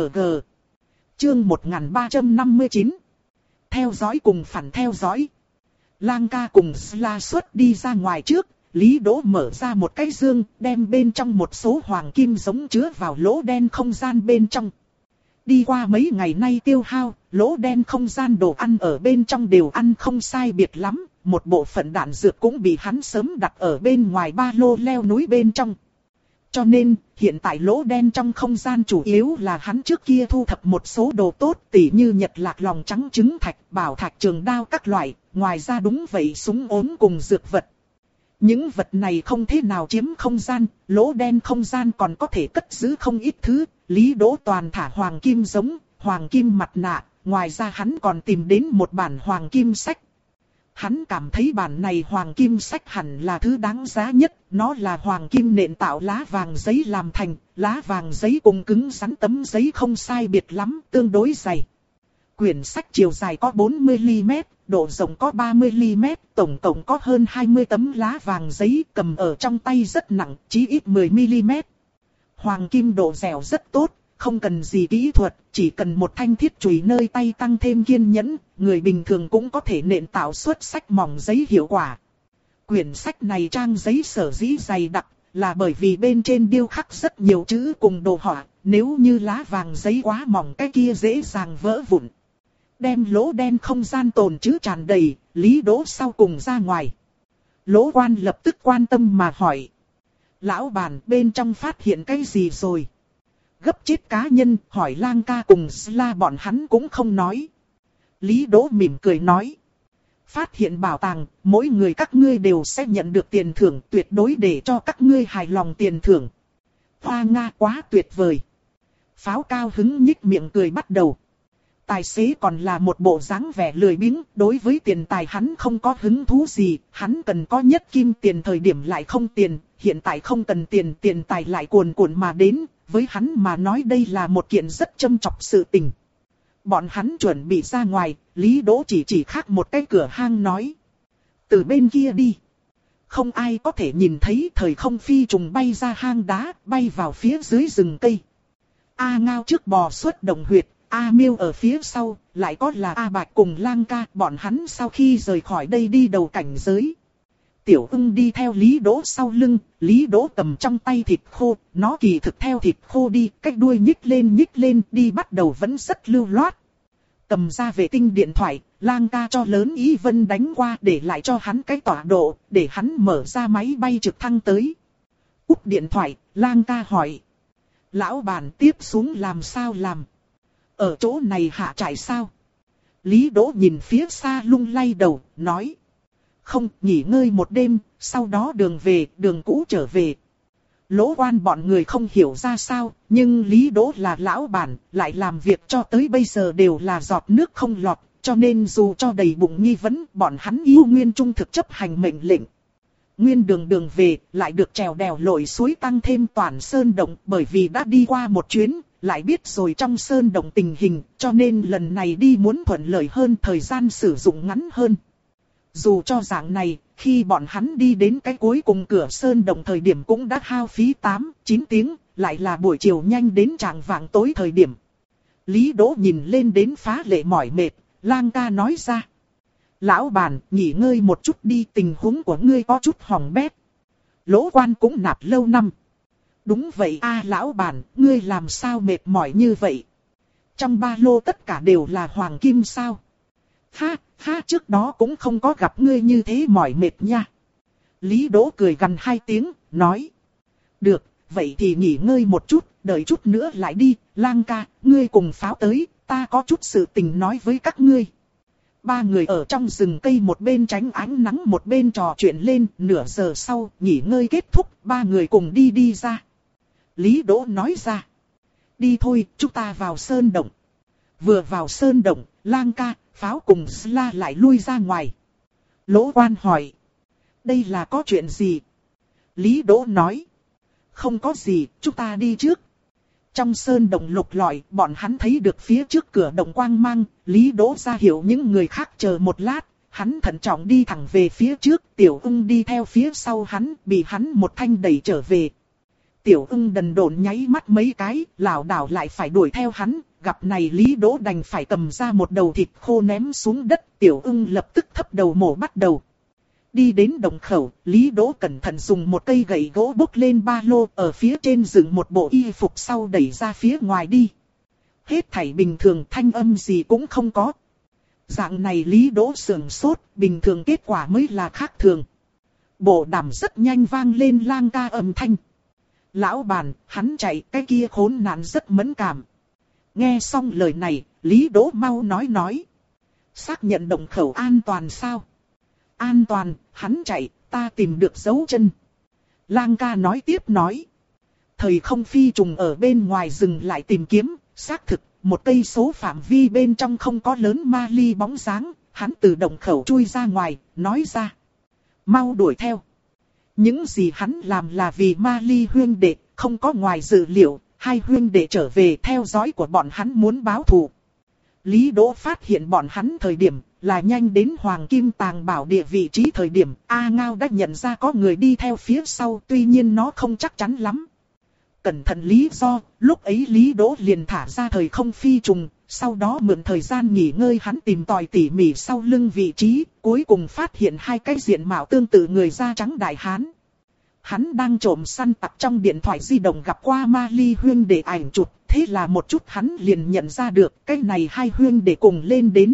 Chương một nghìn ba trăm năm mươi chín. Theo dõi cùng phản theo dõi. Lang ca cùng Sla xuất đi ra ngoài trước, Lý Đỗ mở ra một cái dương, đem bên trong một số hoàng kim giống chứa vào lỗ đen không gian bên trong. Đi qua mấy ngày nay tiêu hao, lỗ đen không gian đồ ăn ở bên trong đều ăn không sai biệt lắm. Một bộ phận đạn dược cũng bị hắn sớm đặt ở bên ngoài ba lô leo núi bên trong. Cho nên, hiện tại lỗ đen trong không gian chủ yếu là hắn trước kia thu thập một số đồ tốt, tỉ như nhật lạc lòng trắng trứng thạch, bảo thạch trường đao các loại, ngoài ra đúng vậy súng ốm cùng dược vật. Những vật này không thế nào chiếm không gian, lỗ đen không gian còn có thể cất giữ không ít thứ. Lý Đỗ toàn thả hoàng kim giống, hoàng kim mặt nạ, ngoài ra hắn còn tìm đến một bản hoàng kim sách. Hắn cảm thấy bản này hoàng kim sách hẳn là thứ đáng giá nhất, nó là hoàng kim nện tạo lá vàng giấy làm thành, lá vàng giấy cùng cứng rắn tấm giấy không sai biệt lắm, tương đối dày. Quyển sách chiều dài có bốn mươi mi li mét, độ rộng có ba mươi mi li mét, tổng cộng có hơn hai mươi tấm lá vàng giấy, cầm ở trong tay rất nặng, chí ít mười mi li mét. Hoàng kim độ dẻo rất tốt, không cần gì kỹ thuật, chỉ cần một thanh thiết chùy nơi tay tăng thêm kiên nhẫn, người bình thường cũng có thể nện tạo xuất sách mỏng giấy hiệu quả. Quyển sách này trang giấy sở dĩ dày đặc, là bởi vì bên trên điêu khắc rất nhiều chữ cùng đồ họa, nếu như lá vàng giấy quá mỏng cái kia dễ dàng vỡ vụn. Đem lỗ đen không gian tồn trữ tràn đầy, Lý Đỗ sau cùng ra ngoài. Lỗ Quan lập tức quan tâm mà hỏi. Lão bản bên trong phát hiện cái gì rồi? Gấp chết cá nhân, hỏi Lang ca cùng Sla bọn hắn cũng không nói. Lý Đỗ mỉm cười nói. Phát hiện bảo tàng, mỗi người các ngươi đều sẽ nhận được tiền thưởng, tuyệt đối để cho các ngươi hài lòng tiền thưởng. Hoa Nga quá tuyệt vời. Pháo cao hứng nhích miệng cười bắt đầu. Tài xế còn là một bộ dáng vẻ lười biếng, đối với tiền tài hắn không có hứng thú gì, hắn cần có nhất kim tiền thời điểm lại không tiền, hiện tại không cần tiền, tiền tài lại cuồn cuộn mà đến, với hắn mà nói đây là một kiện rất châm chọc sự tình. Bọn hắn chuẩn bị ra ngoài, Lý Đỗ chỉ chỉ khác một cái cửa hang nói. Từ bên kia đi. Không ai có thể nhìn thấy thời không phi trùng bay ra hang đá, bay vào phía dưới rừng cây. A Ngao trước bò xuất động huyệt. A Miêu ở phía sau, lại có là A Bạch cùng Lang ca, bọn hắn sau khi rời khỏi đây đi đầu cảnh giới. Tiểu Ưng đi theo Lý Đỗ sau lưng, Lý Đỗ cầm trong tay thịt khô, nó kỳ thực theo thịt khô đi, cách đuôi nhích lên nhích lên, đi bắt đầu vẫn rất lưu loát. Cầm ra vệ tinh điện thoại, Lang ca cho lớn Ý Vân đánh qua để lại cho hắn cái tọa độ, để hắn mở ra máy bay trực thăng tới. Úp điện thoại, Lang ca hỏi. Lão bản tiếp xuống làm sao làm? Ở chỗ này hạ trại sao? Lý Đỗ nhìn phía xa lung lay đầu, nói. Không, nghỉ ngơi một đêm, sau đó đường về, đường cũ trở về. Lỗ Quan bọn người không hiểu ra sao, nhưng Lý Đỗ là lão bản, lại làm việc cho tới bây giờ đều là giọt nước không lọt, cho nên dù cho đầy bụng nghi vấn, bọn hắn yêu nguyên trung thực chấp hành mệnh lệnh. Nguyên đường đường về, lại được trèo đèo lội suối tăng thêm toàn sơn động, bởi vì đã đi qua một chuyến, lại biết rồi trong sơn động tình hình, cho nên lần này đi muốn thuận lợi hơn, thời gian sử dụng ngắn hơn. Dù cho dạng này, khi bọn hắn đi đến cái cuối cùng cửa sơn động thời điểm cũng đã hao phí tám, chín tiếng, lại là buổi chiều nhanh đến chạng vạng tối thời điểm. Lý Đỗ nhìn lên đến phá lệ mỏi mệt, Lang ca nói ra. Lão bản, nghỉ ngơi một chút đi, tình huống của ngươi có chút hỏng bét. Lỗ Quan cũng nạp lâu năm. Đúng vậy a lão bản, ngươi làm sao mệt mỏi như vậy? Trong ba lô tất cả đều là hoàng kim sao? Ha, ha, trước đó cũng không có gặp ngươi như thế mỏi mệt nha. Lý Đỗ cười gần hai tiếng, nói. Được, vậy thì nghỉ ngơi một chút, đợi chút nữa lại đi, Lang ca, ngươi cùng Pháo tới, ta có chút sự tình nói với các ngươi. Ba người ở trong rừng cây một bên tránh ánh nắng một bên trò chuyện lên, nửa giờ sau, nghỉ ngơi kết thúc, ba người cùng đi đi ra. Lý Đỗ nói ra. Đi thôi, chúng ta vào sơn động. Vừa vào sơn động, Lang ca, Pháo cùng Sla lại lui ra ngoài. Lỗ Quan hỏi. Đây là có chuyện gì? Lý Đỗ nói. Không có gì, chúng ta đi trước. Trong sơn động lục lọi, bọn hắn thấy được phía trước cửa động quang mang, Lý Đỗ ra hiệu những người khác chờ một lát, hắn thận trọng đi thẳng về phía trước, Tiểu Ưng đi theo phía sau hắn, bị hắn một thanh đẩy trở về. Tiểu Ưng đần độn nháy mắt mấy cái, lảo đảo lại phải đuổi theo hắn, gặp này Lý Đỗ đành phải cầm ra một đầu thịt khô ném xuống đất, Tiểu Ưng lập tức thấp đầu mổ bắt đầu. Đi đến đồng khẩu, Lý Đỗ cẩn thận dùng một cây gậy gỗ bốc lên ba lô, ở phía trên dựng một bộ y phục sau đẩy ra phía ngoài đi. hết thảy bình thường, thanh âm gì cũng không có. Dạng này Lý Đỗ sườn sốt, bình thường kết quả mới là khác thường. Bộ đàm rất nhanh vang lên Lang ca âm thanh. Lão bản, hắn chạy, cái kia khốn nạn rất mẫn cảm. Nghe xong lời này, Lý Đỗ mau nói nói. Xác nhận động khẩu an toàn sao? An toàn, hắn chạy, ta tìm được dấu chân. Lang ca nói tiếp nói. Thời không phi trùng ở bên ngoài dừng lại tìm kiếm, xác thực, một cây số phạm vi bên trong không có lớn ma ly bóng dáng, hắn từ động khẩu chui ra ngoài, nói ra. Mau đuổi theo. Những gì hắn làm là vì ma ly huyên đệ, không có ngoài dự liệu, hai huyên đệ trở về theo dõi của bọn hắn muốn báo thù. Lý Đỗ phát hiện bọn hắn thời điểm là nhanh đến Hoàng Kim Tàng Bảo địa vị trí thời điểm, A Ngao đã nhận ra có người đi theo phía sau, tuy nhiên nó không chắc chắn lắm. Cẩn thận lý do, lúc ấy Lý Đỗ liền thả ra thời không phi trùng, sau đó mượn thời gian nghỉ ngơi hắn tìm tòi tỉ mỉ sau lưng vị trí, cuối cùng phát hiện hai cái diện mạo tương tự người da trắng đại hán. Hắn đang trộm săn tặc trong điện thoại di động gặp qua Ma Ly huyên đệ ảnh chụp, thế là một chút hắn liền nhận ra được cái này hai huyên đệ cùng lên đến.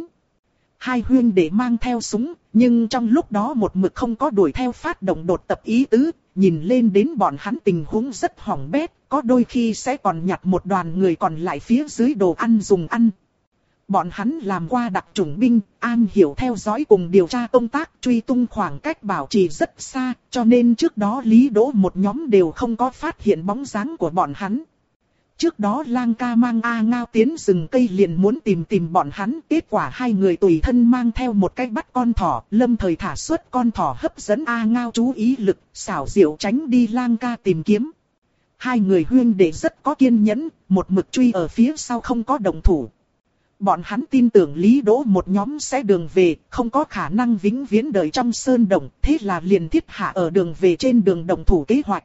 Hai huyên đệ mang theo súng, nhưng trong lúc đó một mực không có đuổi theo phát động đột tập ý tứ, nhìn lên đến bọn hắn tình huống rất hỏng bét, có đôi khi sẽ còn nhặt một đoàn người còn lại phía dưới đồ ăn dùng ăn. Bọn hắn làm qua đặc chủng binh, an hiểu theo dõi cùng điều tra công tác, truy tung khoảng cách bảo trì rất xa, cho nên trước đó Lý Đỗ một nhóm đều không có phát hiện bóng dáng của bọn hắn. Trước đó Lang ca mang A Ngao tiến rừng cây liền muốn tìm tìm bọn hắn, kết quả hai người tùy thân mang theo một cái bắt con thỏ, lâm thời thả xuất con thỏ hấp dẫn A Ngao chú ý lực, xảo diệu tránh đi Lang ca tìm kiếm. Hai người huyên đệ rất có kiên nhẫn, một mực truy ở phía sau không có động thủ. Bọn hắn tin tưởng Lý Đỗ một nhóm sẽ đường về, không có khả năng vĩnh viễn đợi trong sơn động, thế là liền thiết hạ ở đường về trên đường động thủ kế hoạch.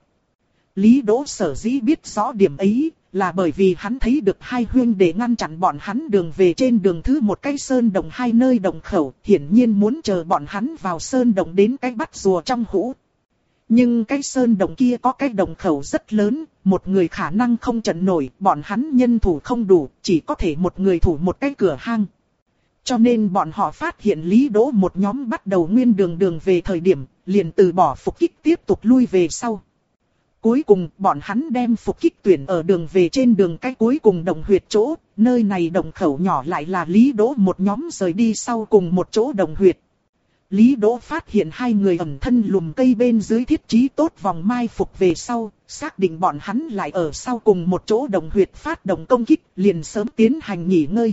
Lý Đỗ sở dĩ biết rõ điểm ấy, là bởi vì hắn thấy được hai huyên đệ ngăn chặn bọn hắn đường về trên đường thứ một cái sơn động hai nơi động khẩu, hiển nhiên muốn chờ bọn hắn vào sơn động đến cái bắt rùa trong hũ. Nhưng cái sơn động kia có cái động khẩu rất lớn, một người khả năng không chặn nổi, bọn hắn nhân thủ không đủ, chỉ có thể một người thủ một cái cửa hang. Cho nên bọn họ phát hiện Lý Đỗ một nhóm bắt đầu nguyên đường đường về thời điểm, liền từ bỏ phục kích tiếp tục lui về sau. Cuối cùng bọn hắn đem phục kích tuyển ở đường về trên đường cái cuối cùng động huyệt chỗ, nơi này động khẩu nhỏ lại là Lý Đỗ một nhóm rời đi sau cùng một chỗ động huyệt. Lý Đỗ phát hiện hai người ẩn thân lùm cây bên dưới thiết trí tốt vòng mai phục về sau, xác định bọn hắn lại ở sau cùng một chỗ động huyệt phát động công kích, liền sớm tiến hành nghỉ ngơi.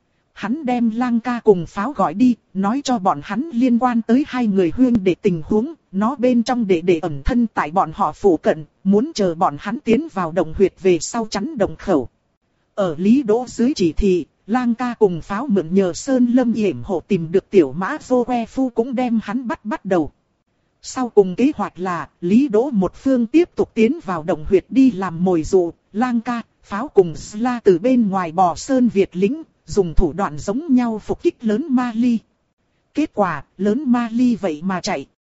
Hắn đem Lang ca cùng Pháo gọi đi, nói cho bọn hắn liên quan tới hai người huyên đệ tình huống, nó bên trong để để ẩn thân tại bọn họ phụ cận, muốn chờ bọn hắn tiến vào động huyệt về sau chắn động khẩu. Ở Lý Đỗ dưới chỉ thị, Lang ca cùng Pháo mượn nhờ Sơn Lâm yểm hộ tìm được tiểu mã vô que phu cũng đem hắn bắt bắt đầu. Sau cùng kế hoạch là, Lý Đỗ một phương tiếp tục tiến vào động huyệt đi làm mồi dụ, Lang ca, Pháo cùng Sla từ bên ngoài bò Sơn Việt lính, dùng thủ đoạn giống nhau phục kích lớn Ma Ly. Kết quả, lớn Ma Ly vậy mà chạy.